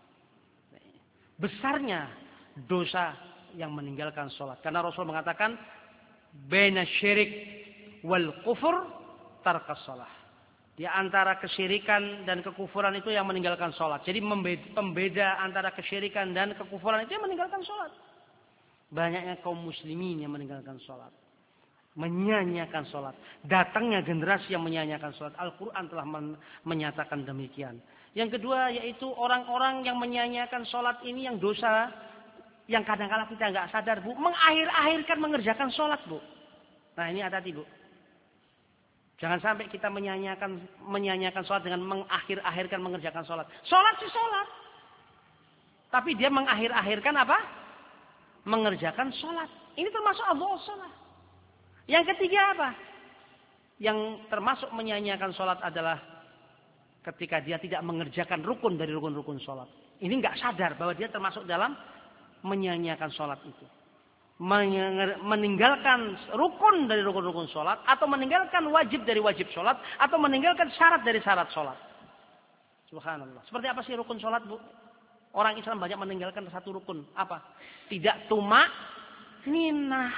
Besarnya dosa yang meninggalkan sholat. Karena Rasul mengatakan, baina syirik wal kufur tarkas sholat. Di antara kesyirikan dan kekufuran itu yang meninggalkan sholat. Jadi pembeda antara kesyirikan dan kekufuran itu yang meninggalkan sholat. Banyaknya kaum muslimin yang meninggalkan sholat. Menyanyiakan sholat. Datangnya generasi yang menyanyiakan sholat. Al-Quran telah men menyatakan demikian. Yang kedua yaitu orang-orang yang menyanyiakan sholat ini yang dosa yang kadang-kala kita nggak sadar, Bu, mengakhir-akhirkan mengerjakan sholat, Bu. Nah, ini hati-hati, Bu. Jangan sampai kita menyanyiakan menyanyiakan sholat dengan mengakhir-akhirkan mengerjakan sholat. Sholat sih sholat. Tapi dia mengakhir-akhirkan apa? Mengerjakan sholat. Ini termasuk adha'us sholat. Yang ketiga apa? Yang termasuk menyanyiakan sholat adalah ketika dia tidak mengerjakan rukun dari rukun-rukun sholat. Ini nggak sadar bahwa dia termasuk dalam menyanyiakan sholat itu. Meninggalkan rukun dari rukun-rukun sholat, atau meninggalkan wajib dari wajib sholat, atau meninggalkan syarat dari syarat sholat. Subhanallah. Seperti apa sih rukun sholat, Bu? Orang Islam banyak meninggalkan satu rukun. Apa? Tidak tumak ninah.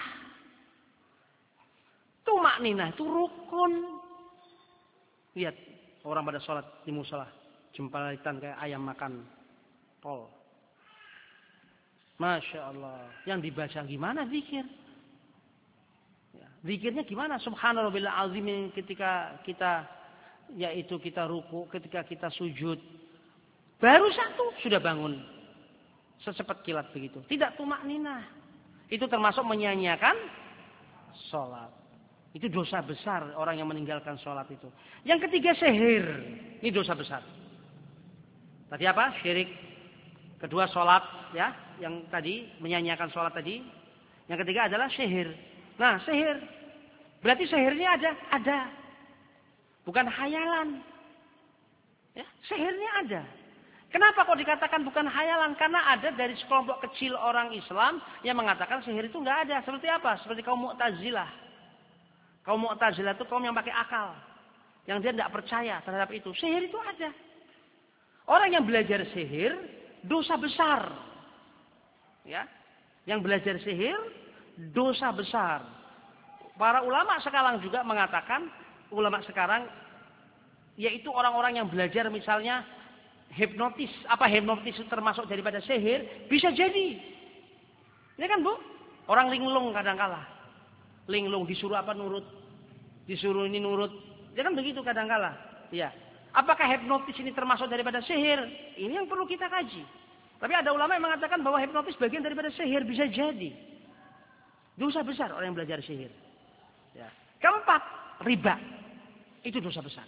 Tumak ninah itu rukun. Lihat orang pada sholat di musola, jempalitan kayak ayam makan kol. Masya Allah. Yang dibaca gimana zikir? Ya, zikirnya gimana? Subhanallahil azim ketika kita, yaitu kita ruku, ketika kita sujud. Baru satu sudah bangun. Secepat kilat begitu. Tidak tumakninah. Itu termasuk menyanyiakan sholat. Itu dosa besar orang yang meninggalkan sholat itu. Yang ketiga sihir. Ini dosa besar. Tadi apa? Syirik. Kedua sholat, ya, yang tadi menyanyiakan sholat tadi. Yang ketiga adalah sihir. Nah, sihir, berarti sihirnya ada, ada, bukan hayalan. Ya, sihirnya ada. Kenapa kok dikatakan bukan hayalan? Karena ada dari sekelompok kecil orang Islam yang mengatakan sihir itu nggak ada. Seperti apa? Seperti kaum Mu'tazilah. Kaum Mu'tazilah itu kaum yang pakai akal, yang dia tidak percaya terhadap itu. Sihir itu ada. Orang yang belajar sihir dosa besar, ya, yang belajar sihir dosa besar. Para ulama sekarang juga mengatakan, ulama sekarang, yaitu orang-orang yang belajar misalnya hipnotis, apa hipnotis itu termasuk daripada sihir, bisa jadi. Ini kan, Bu, orang linglung kadang-kala, linglung disuruh apa nurut, disuruh ini nurut, ya kan begitu kadang-kala, ya. Apakah hipnotis ini termasuk daripada sihir? Ini yang perlu kita kaji. Tapi ada ulama yang mengatakan bahwa hipnotis bagian daripada sihir, bisa jadi. Dosa besar orang yang belajar sihir. Ya. Keempat, riba. Itu dosa besar.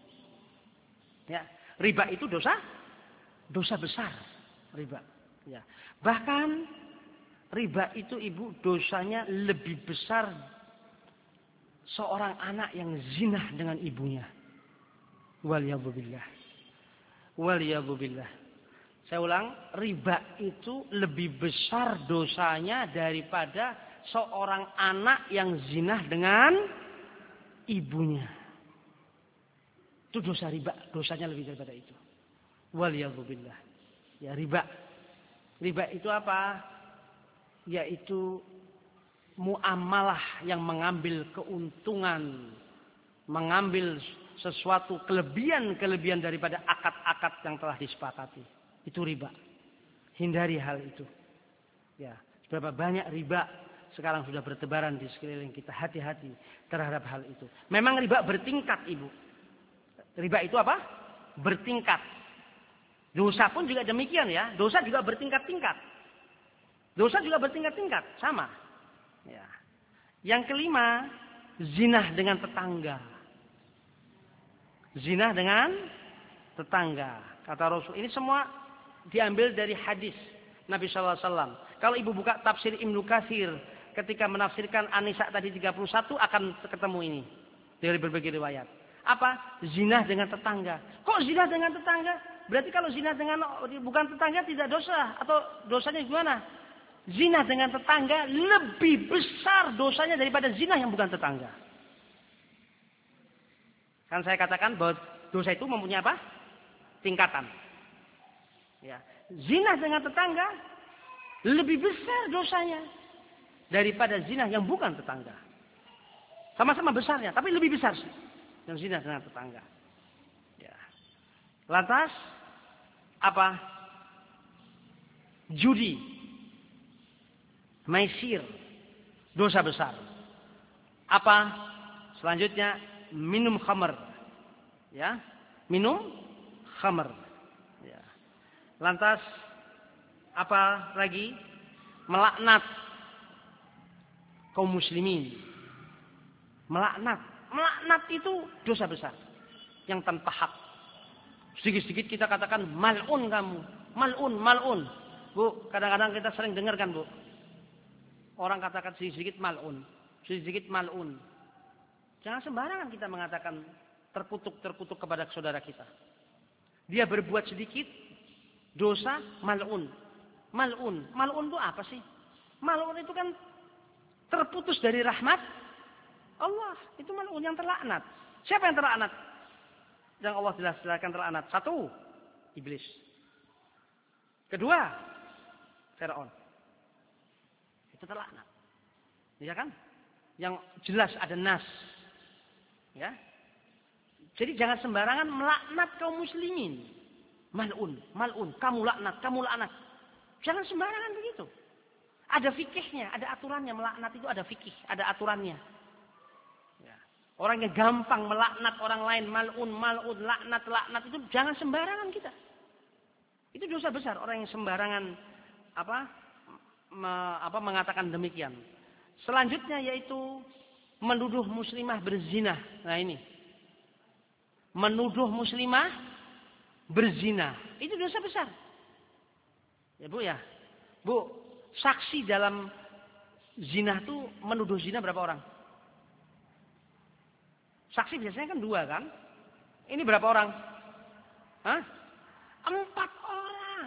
Ya. Riba itu dosa dosa besar. Riba. Ya. Bahkan riba itu, Ibu, dosanya lebih besar seorang anak yang zina dengan ibunya. Waliyadzubillah. Waliyadzubillah. Saya ulang, riba itu lebih besar dosanya daripada seorang anak yang zina dengan ibunya. Itu dosa riba, dosanya lebih daripada itu. Waliyadzubillah. Ya, riba. Riba itu apa? Yaitu muamalah yang mengambil keuntungan, mengambil sesuatu kelebihan-kelebihan daripada akad-akad yang telah disepakati. Itu riba. Hindari hal itu. Ya, berapa banyak riba sekarang sudah bertebaran di sekeliling kita. Hati-hati terhadap hal itu. Memang riba bertingkat, Ibu. Riba itu apa? Bertingkat. Dosa pun juga demikian, ya. Dosa juga bertingkat-tingkat. Dosa juga bertingkat-tingkat, sama. Ya. Yang kelima, zina dengan tetangga. Zina dengan tetangga. Kata Rasul, ini semua diambil dari hadis Nabi shallallahu alaihi wasallam. Kalau ibu buka tafsir Ibnu Katsir ketika menafsirkan An-Nisa tadi tiga puluh satu akan ketemu ini dari berbagai riwayat. Apa? Zina dengan tetangga. Kok zina dengan tetangga? Berarti kalau zina dengan bukan tetangga tidak dosa, atau dosanya gimana? Zina dengan tetangga lebih besar dosanya daripada zina yang bukan tetangga. Kan saya katakan bahwa dosa itu mempunyai apa? Tingkatan. Ya. Zina dengan tetangga lebih besar dosanya daripada zina yang bukan tetangga. Sama-sama besarnya, tapi lebih besar sih yang zina dengan tetangga. Ya. Lantas apa? Judi, maisir, dosa besar. Apa? Selanjutnya minum khamr, ya, minum khamr, ya. Lantas apa lagi? melaknat kaum muslimin. Melaknat. Melaknat itu dosa besar. Yang tanpa hak. Sedikit-sedikit kita katakan mal'un kamu. Mal'un, mal'un. Bu, kadang-kadang kita sering dengarkan, Bu. Orang katakan sedikit-sedikit mal'un. Sedikit-sedikit mal'un. Jangan sembarangan kita mengatakan terkutuk-terkutuk kepada saudara kita. Dia berbuat sedikit dosa mal'un. Mal'un. Mal'un itu apa sih? Mal'un itu kan terputus dari rahmat Allah. Itu mal'un yang terlaknat. Siapa yang terlaknat? Yang Allah jelas-jelaskan terlaknat. Satu, iblis. Kedua, Firaun. Itu terlaknat. Ya kan? Yang jelas ada nas. Ya. Jadi jangan sembarangan melaknat kaum muslimin. Mal'un, mal'un, kamu laknat, kamu laknat. Jangan sembarangan begitu. Ada fikihnya, ada aturannya. Melaknat itu ada fikih, ada aturannya. Ya. Orang yang gampang melaknat orang lain, mal'un, mal'un, laknat, laknat itu jangan sembarangan kita. Itu dosa besar orang yang sembarangan apa, me, apa mengatakan demikian. Selanjutnya yaitu menuduh muslimah berzina. Nah ini. Menuduh muslimah berzina. Itu dosa besar. Ya Bu ya. Bu, saksi dalam zina itu menuduh zina berapa orang? Saksi biasanya kan dua kan? Ini berapa orang? Hah? Empat orang.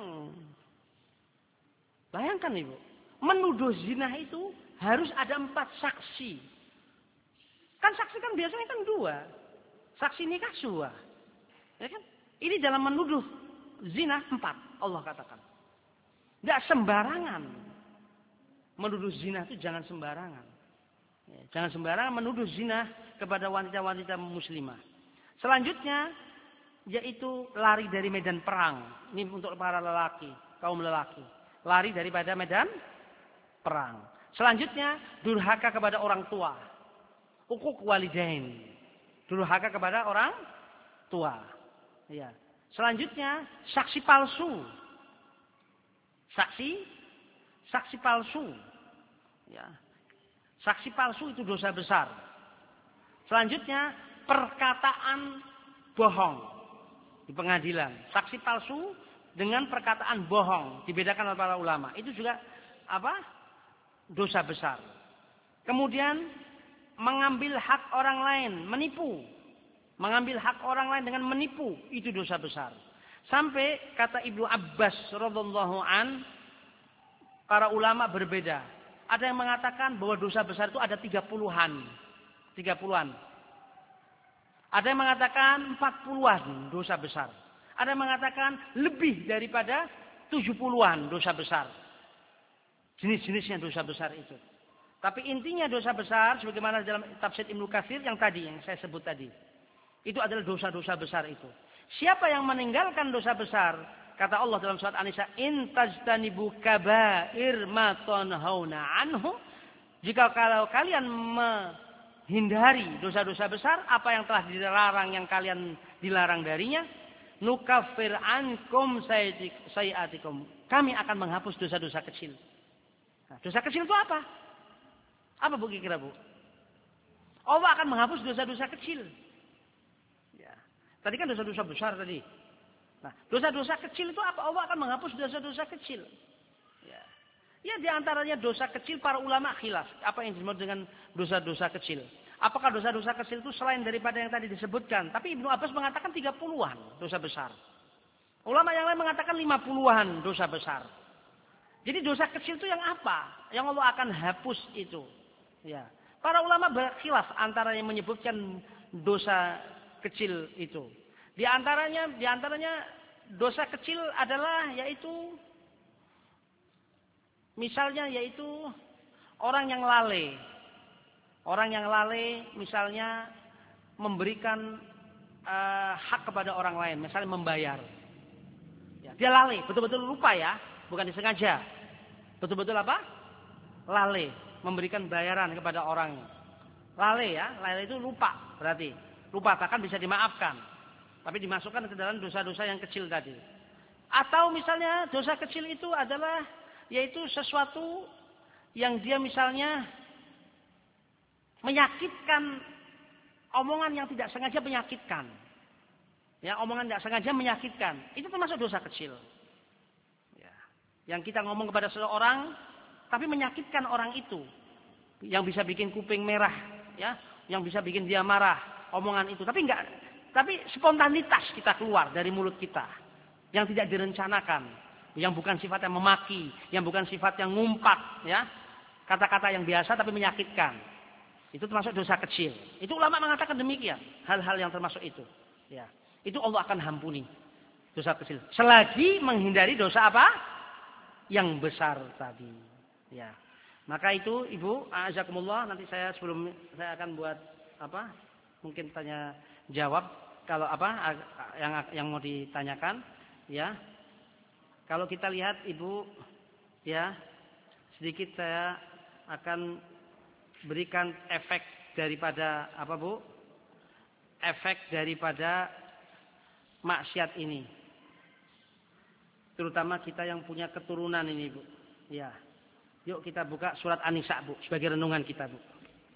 Bayangkan Ibu. Menuduh zina itu harus ada empat saksi. Kan saksi kan biasanya kan dua. Saksi nikah dua. Ya kan? Ini dalam menuduh zina empat. Allah katakan. Tidak sembarangan. Menuduh zina itu jangan sembarangan. Ya, jangan sembarangan menuduh zina kepada wanita-wanita muslimah. Selanjutnya yaitu lari dari medan perang. Ini untuk para lelaki, kaum lelaki. Lari daripada medan perang. Selanjutnya durhaka kepada orang tua. Uquq walidain. Durhaka kepada orang tua. Ya. Selanjutnya saksi palsu. Saksi saksi palsu. Ya. Saksi palsu itu dosa besar. Selanjutnya perkataan bohong di pengadilan. Saksi palsu dengan perkataan bohong dibedakan oleh para ulama. Itu juga apa? Dosa besar. Kemudian mengambil hak orang lain, menipu. Mengambil hak orang lain dengan menipu, itu dosa besar. Sampai kata Ibnu Abbas radhiyallahu an, para ulama berbeda. Ada yang mengatakan bahwa dosa besar itu ada tiga puluhan. tiga puluhan. Ada yang mengatakan empat puluhan dosa besar. Ada yang mengatakan lebih daripada tujuh puluhan dosa besar. Jenis-jenisnya dosa besar itu. Tapi intinya dosa besar sebagaimana dalam tafsir Ibnu Katsir yang tadi yang saya sebut tadi. Itu adalah dosa-dosa besar itu. Siapa yang meninggalkan dosa besar? Kata Allah dalam surat An-Nisa, "In tajtanibu kaba'ir ma tunhauna anhu." Jika kalau kalian menghindari dosa-dosa besar, apa yang telah dilarang yang kalian dilarang darinya, nukaffir ankum sayiatikum. Kami akan menghapus dosa-dosa kecil. Nah, dosa kecil itu apa? Apa Bu kira Bu? Allah akan menghapus dosa-dosa kecil. Ya. Tadi kan dosa-dosa besar tadi. Nah, dosa-dosa kecil itu apa? Allah akan menghapus dosa-dosa kecil. Ya. Ya diantaranya dosa kecil para ulama khilaf. Apa yang disebut dengan dosa-dosa kecil? Apakah dosa-dosa kecil itu selain daripada yang tadi disebutkan? Tapi Ibnu Abbas mengatakan tiga puluhan dosa besar. Ulama yang lain mengatakan lima puluhan dosa besar. Jadi dosa kecil itu yang apa? Yang Allah akan hapus itu. Ya. Para ulama berkhilaf antara yang menyebutkan dosa kecil itu. Di antaranya, di antaranya dosa kecil adalah yaitu misalnya yaitu orang yang lalai. Orang yang lalai misalnya memberikan uh, hak kepada orang lain, misalnya membayar. Ya, dia lalai, betul-betul lupa ya, bukan disengaja. Betul-betul apa? Lalai, memberikan bayaran kepada orang. Lalai ya, lalai itu lupa berarti. Lupa bahkan bisa dimaafkan. Tapi dimasukkan ke dalam dosa-dosa yang kecil tadi. Atau misalnya dosa kecil itu adalah yaitu sesuatu yang dia misalnya menyakitkan, omongan yang tidak sengaja menyakitkan. Ya, omongan tidak sengaja menyakitkan. Itu termasuk dosa kecil. Ya. Yang kita ngomong kepada seseorang, tapi menyakitkan orang itu. Yang bisa bikin kuping merah. Ya, yang bisa bikin dia marah. Omongan itu. Tapi enggak, tapi spontanitas kita keluar dari mulut kita. Yang tidak direncanakan. Yang bukan sifatnya memaki. Yang bukan sifat yang ngumpat. Ya. Kata-kata yang biasa tapi menyakitkan. Itu termasuk dosa kecil. Itu ulama mengatakan demikian. Hal-hal yang termasuk itu. Ya. Itu Allah akan ampuni dosa kecil. Selagi menghindari dosa apa? Yang besar tadi. Ya. Maka itu Ibu, azakumullah, nanti saya sebelum saya akan buat apa? Mungkin tanya jawab kalau apa yang yang mau ditanyakan, ya. Kalau kita lihat Ibu, ya, sedikit saya akan berikan efek daripada apa, Bu? Efek daripada maksiat ini. Terutama kita yang punya keturunan ini, Bu. Ya. Yuk kita buka surat An-Nisa, Bu, sebagai renungan kita, Bu.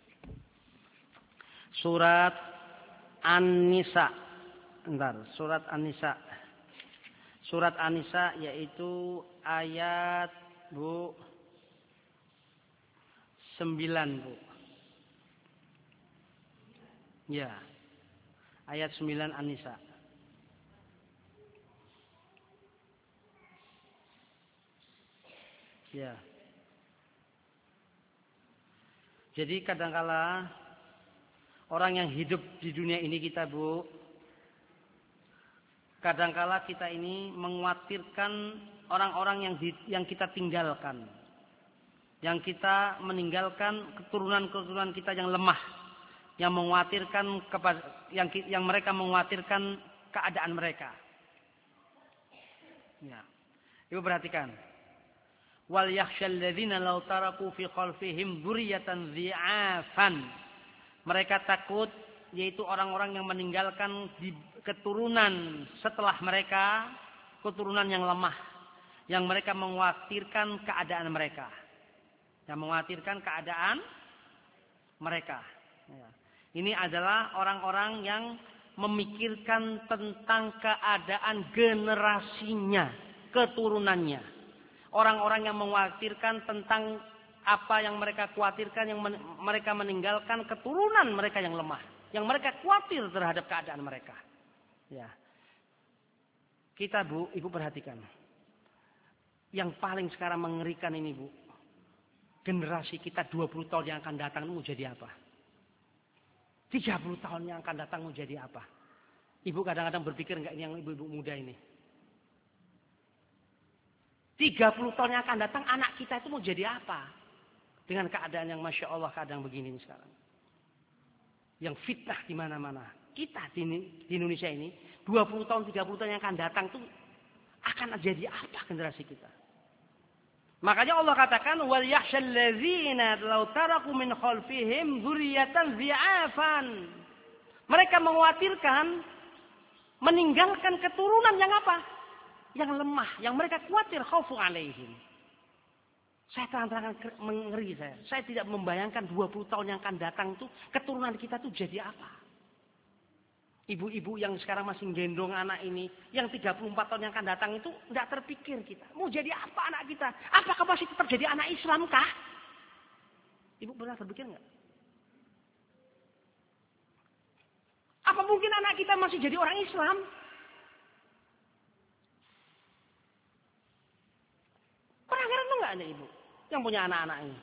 Surat An-Nisa. Bentar, surat An-Nisa. Surat An-Nisa yaitu ayat, Bu, sembilan, Bu. Ya. Ayat sembilan An-Nisa. Ya. Jadi kadangkala orang yang hidup di dunia ini kita, Bu, kadangkala kita ini mengkhawatirkan orang-orang yang di, yang kita tinggalkan. Yang kita meninggalkan keturunan-keturunan kita yang lemah, yang mengkhawatirkan kepada yang yang mereka mengkhawatirkan keadaan mereka. Ya. Ibu perhatikan. Wal yakhshal ladzina law taraku fi khalfihim dzurriyyatan dhi'afan. Mereka takut, yaitu orang-orang yang meninggalkan di keturunan setelah mereka, keturunan yang lemah, yang mereka mengkhawatirkan keadaan mereka. Yang mengkhawatirkan keadaan mereka. Ya. Ini adalah orang-orang yang memikirkan tentang keadaan generasinya, keturunannya. Orang-orang yang mengkhawatirkan tentang apa yang mereka khawatirkan, yang men- mereka meninggalkan keturunan mereka yang lemah, yang mereka khawatir terhadap keadaan mereka. Ya, kita, Bu, Ibu perhatikan, yang paling sekarang mengerikan ini, Bu, generasi kita dua puluh tahun yang akan datang mau jadi apa? tiga puluh tahun yang akan datang mau jadi apa? Ibu kadang-kadang berpikir enggak ini yang ibu-ibu muda ini? tiga puluh tahun yang akan datang anak kita itu mau jadi apa? Dengan keadaan yang Masya Allah keadaan begini sekarang. Yang fitnah di mana-mana. Kita di, di Indonesia ini dua puluh tahun, tiga puluh tahun yang akan datang itu akan jadi apa generasi kita? Makanya Allah katakan wal yakhshal ladzina law taraku min khalfihim dzurriyyatan dhi'afan. Mereka mengkhawatirkan meninggalkan keturunan yang apa? Yang lemah, yang mereka khawatir khaufu alaihim. Saya terang-terangan mengeri saya. Saya tidak membayangkan dua puluh tahun yang akan datang tuh keturunan kita tuh jadi apa? Ibu-ibu yang sekarang masih gendong anak ini, yang tiga puluh empat tahun yang akan datang itu tidak terpikir kita. Mau jadi apa anak kita? Apakah masih tetap jadi anak Islam kah? Ibu pernah berpikir enggak? Apa mungkin anak kita masih jadi orang Islam? Pernah ngerenung enggak Anda, Ibu, yang punya anak-anak ini?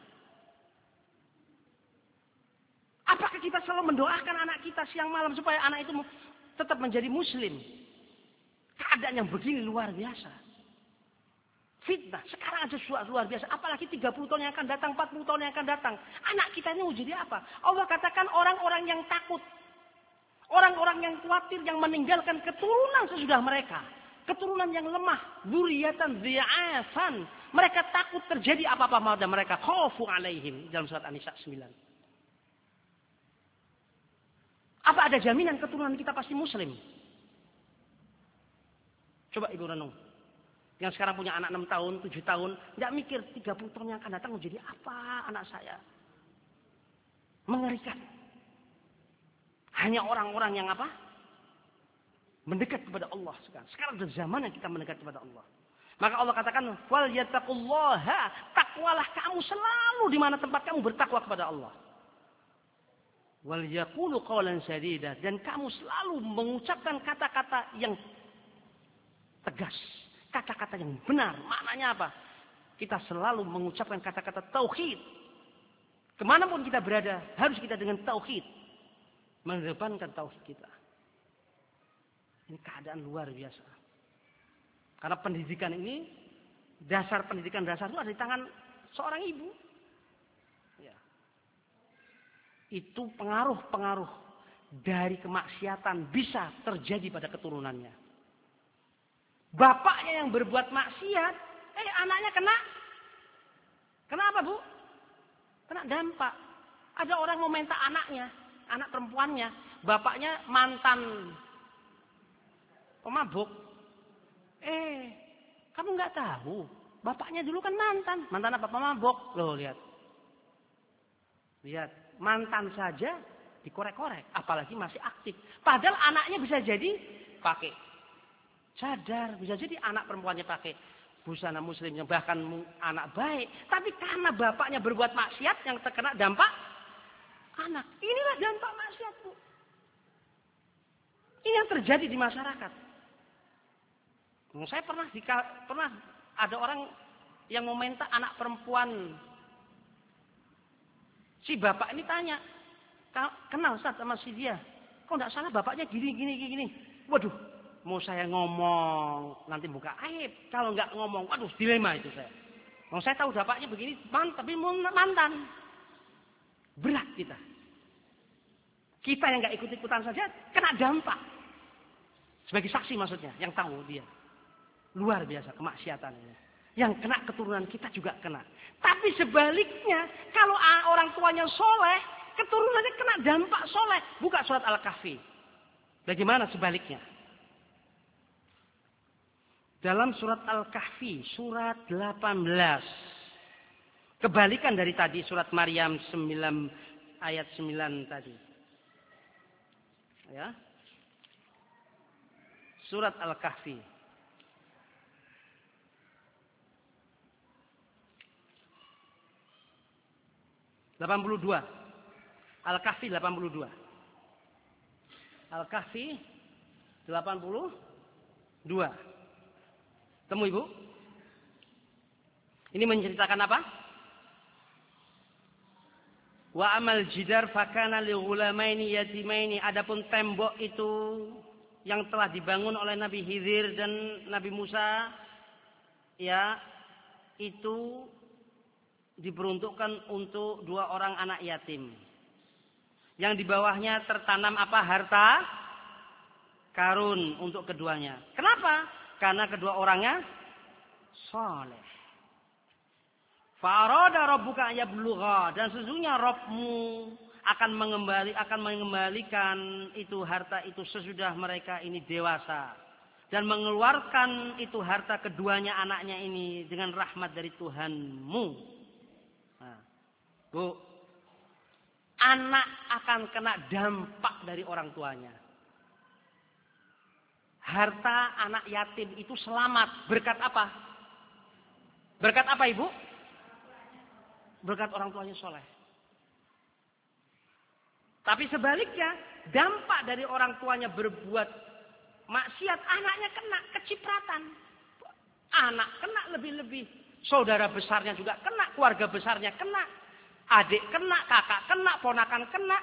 Apakah kita selalu mendoakan anak kita siang malam supaya anak itu tetap menjadi muslim? Keadaan yang begini luar biasa. Fitnah. Sekarang aja suatu luar biasa. Apalagi tiga puluh tahun yang akan datang, empat puluh tahun yang akan datang. Anak kita ini mau jadi apa? Allah katakan orang-orang yang takut. Orang-orang yang khawatir, yang meninggalkan keturunan sesudah mereka. Keturunan yang lemah. Dzurriyyatan dhi'afan. Mereka takut terjadi apa-apa pada mereka. Khaufu alaihim. Dalam surat An-Nisa sembilan. Apa ada jaminan keturunan kita pasti muslim? Coba Ibu renung. Yang sekarang punya anak enam tahun, tujuh tahun, nggak mikir tiga puluh tahun yang akan datang mau jadi apa anak saya. Mengerikan. Hanya orang-orang yang apa? Mendekat kepada Allah sekarang. Sekarang ada zaman yang kita mendekat kepada Allah. Maka Allah katakan, "Wal yattaqullaha", takwalah kamu selalu di mana tempat kamu bertakwa kepada Allah. Wal yaqulu qawlan sadida, dan kamu selalu mengucapkan kata-kata yang tegas, kata-kata yang benar. Maknanya apa? Kita selalu mengucapkan kata-kata tauhid. Kemanapun kita berada, harus kita dengan tauhid. Mengedepankan tauhid kita. Ini keadaan luar biasa. Karena pendidikan ini, dasar pendidikan dasar itu ada di tangan seorang ibu. Ya. Itu pengaruh-pengaruh dari kemaksiatan bisa terjadi pada keturunannya. Bapaknya yang berbuat maksiat, eh anaknya kena. Kenapa, Bu? Kena dampak. Ada orang mau minta anaknya, anak perempuannya, bapaknya mantan pemabuk. Eh, kamu nggak tahu, bapaknya dulu kan mantan, mantan apa? Pemabuk. Loh, lihat. Lihat, mantan saja dikorek-korek, apalagi masih aktif. Padahal anaknya bisa jadi pakai cadar, bisa jadi anak perempuannya pakai busana muslimnya, bahkan anak baik. Tapi karena bapaknya berbuat maksiat yang terkena dampak anak. Inilah dampak maksiat, Bu. Ini yang terjadi di masyarakat. Saya pernah pernah ada orang yang mau minta anak perempuan. Si bapak ini tanya, kenal Ustaz sama si dia. Kok enggak salah bapaknya gini gini gini. Waduh, mau saya ngomong nanti buka aib. Kalau enggak ngomong, waduh dilema itu saya. Mau saya tahu bapaknya begini, tapi mantan. Berat kita. Kita yang enggak ikut-ikutan saja kena dampak. Sebagai saksi maksudnya, yang tahu dia. Luar biasa kemaksiatannya. Yang kena keturunan kita juga kena. Tapi sebaliknya, kalau orang tuanya soleh, keturunannya kena dampak soleh. Buka surat Al-Kahfi. Bagaimana sebaliknya? Dalam surat Al-Kahfi, surat delapan belas. Kebalikan dari tadi, surat Maryam sembilan, ayat sembilan tadi. Ya. Surat Al-Kahfi. delapan puluh dua. Al-Kahfi delapan puluh dua. Al-Kahfi delapan puluh dua. Temu Ibu? Ini menceritakan apa? Wa amal jidar fakana li ghulamaini yatimaini. Adapun tembok itu yang telah dibangun oleh Nabi Khidir dan Nabi Musa, ya, itu diperuntukkan untuk dua orang anak yatim. Yang di bawahnya tertanam apa? Harta karun untuk keduanya. Kenapa? Karena kedua orangnya soleh. Fa'arada rabbuka yablugha, dan sesungguhnya Rabbmu akan mengembali akan mengembalikan itu harta itu sesudah mereka ini dewasa, dan mengeluarkan itu harta keduanya anaknya ini dengan rahmat dari Tuhanmu. Nah, Bu, anak akan kena dampak dari orang tuanya. Harta anak yatim itu selamat berkat apa? Berkat apa, Ibu? Berkat orang tuanya soleh. Tapi sebaliknya, dampak dari orang tuanya berbuat maksiat, anaknya kena kecipratan. Anak kena lebih-lebih. Saudara besarnya juga kena, keluarga besarnya kena. Adik kena, kakak kena, ponakan kena.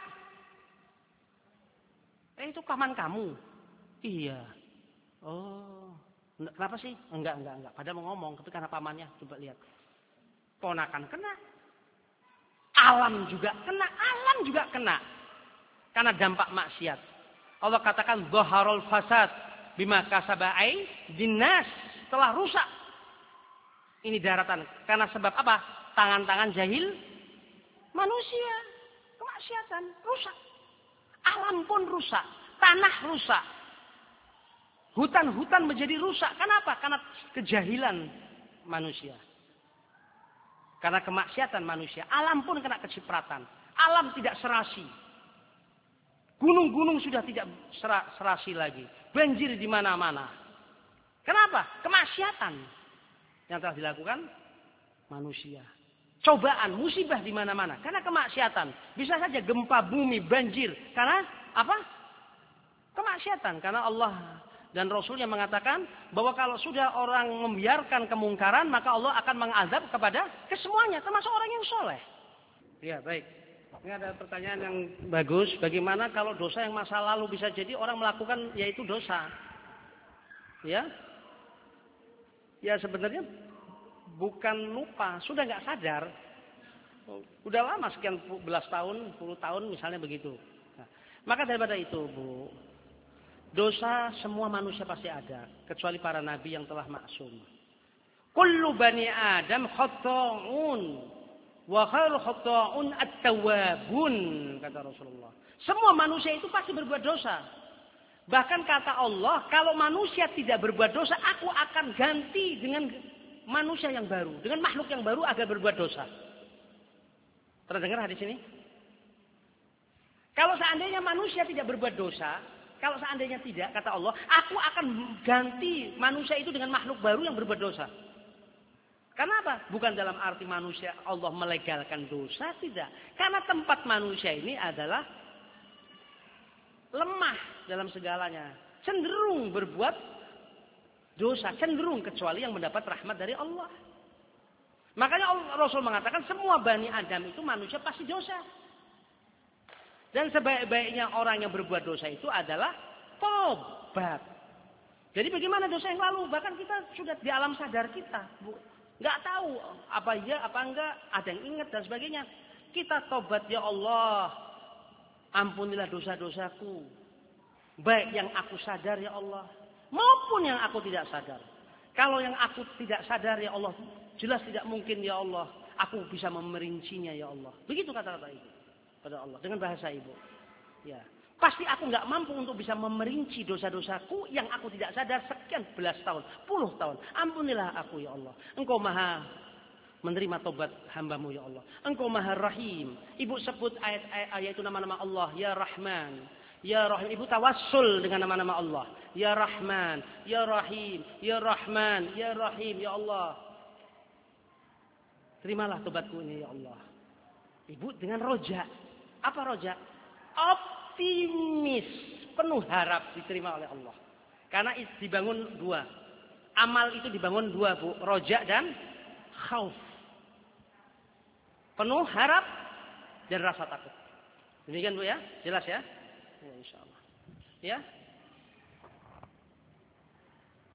Eh, itu paman kamu? Iya. Oh, kenapa sih? Enggak, enggak, enggak. Padahal mau ngomong, tapi karena pamannya, coba lihat. Ponakan kena. Alam juga kena, alam juga kena. Karena dampak maksiat. Allah katakan, Dhaharul fasad bima kasabai dinas, telah rusak. Ini daratan. Karena sebab apa? Tangan-tangan jahil manusia. Kemaksiatan, rusak. Alam pun rusak. Tanah rusak. Hutan-hutan menjadi rusak. Kenapa? Karena kejahilan manusia. Karena kemaksiatan manusia. Alam pun kena kecipratan. Alam tidak serasi. Gunung-gunung sudah tidak serasi lagi. Banjir di mana-mana. Kenapa? Kemaksiatan yang telah dilakukan manusia. Cobaan, musibah di mana-mana. Karena kemaksiatan. Bisa saja gempa bumi, banjir. Karena apa? Kemaksiatan. Karena Allah dan Rasulnya mengatakan bahwa kalau sudah orang membiarkan kemungkaran, maka Allah akan mengazab kepada kesemuanya, termasuk orang yang soleh. Ya, baik. Ini ada pertanyaan yang bagus. Bagaimana kalau dosa yang masa lalu bisa jadi orang melakukan yaitu dosa? Ya, ya sebenarnya bukan lupa, sudah nggak sadar. Udah lama sekian belas tahun, puluh tahun misalnya begitu. Nah, maka daripada itu, Bu, dosa semua manusia pasti ada, kecuali para nabi yang telah maksum. Kullu bani Adam khata'un wa khairu khata'un at-tawwabun, kata Rasulullah. Semua manusia itu pasti berbuat dosa. Bahkan kata Allah, kalau manusia tidak berbuat dosa, aku akan ganti dengan manusia yang baru, dengan makhluk yang baru agar berbuat dosa. Pernah dengar hadis ini? Kalau seandainya manusia tidak berbuat dosa, kalau seandainya tidak, kata Allah, aku akan ganti manusia itu dengan makhluk baru yang berbuat dosa. Kenapa? Bukan dalam arti manusia Allah melegalkan dosa, tidak. Karena tempat manusia ini adalah lemah dalam segalanya. Cenderung berbuat dosa, cenderung kecuali yang mendapat rahmat dari Allah. Makanya Allah, Rasul mengatakan semua Bani Adam itu manusia pasti dosa. Dan sebaik-baiknya orang yang berbuat dosa itu adalah tobat. Jadi bagaimana dosa yang lalu? Bahkan kita sudah di alam sadar kita. Nggak tahu apa iya, apa enggak. Ada yang ingat dan sebagainya. Kita tobat, ya Allah. Ampunilah dosa-dosaku. Baik yang aku sadar, ya Allah. Maupun yang aku tidak sadar. Kalau yang aku tidak sadar, ya Allah. Jelas tidak mungkin, ya Allah. Aku bisa memerincinya, ya Allah. Begitu kata-kata itu. Pada Allah dengan bahasa ibu, ya pasti aku nggak mampu untuk bisa memerinci dosa-dosaku yang aku tidak sadar sekian belas tahun, puluh tahun. Ampunilah aku, ya Allah. Engkau maha menerima tobat hambamu, ya Allah. Engkau maha rahim. Ibu sebut ayat-ayat itu nama-nama Allah, ya Rahman, ya Rahim. Ibu tawassul dengan nama-nama Allah, ya Rahman, ya Rahim, ya Rahman, ya Rahim, ya Allah. Terimalah tobatku ini, ya Allah. Ibu dengan roja. Apa roja? Optimis, penuh harap diterima oleh Allah. Karena dibangun dua. Amal itu dibangun dua, Bu. Roja dan khauf. Penuh harap dan rasa takut. Demikian, Bu, ya? Jelas, ya? Ya, insya Allah. Ya?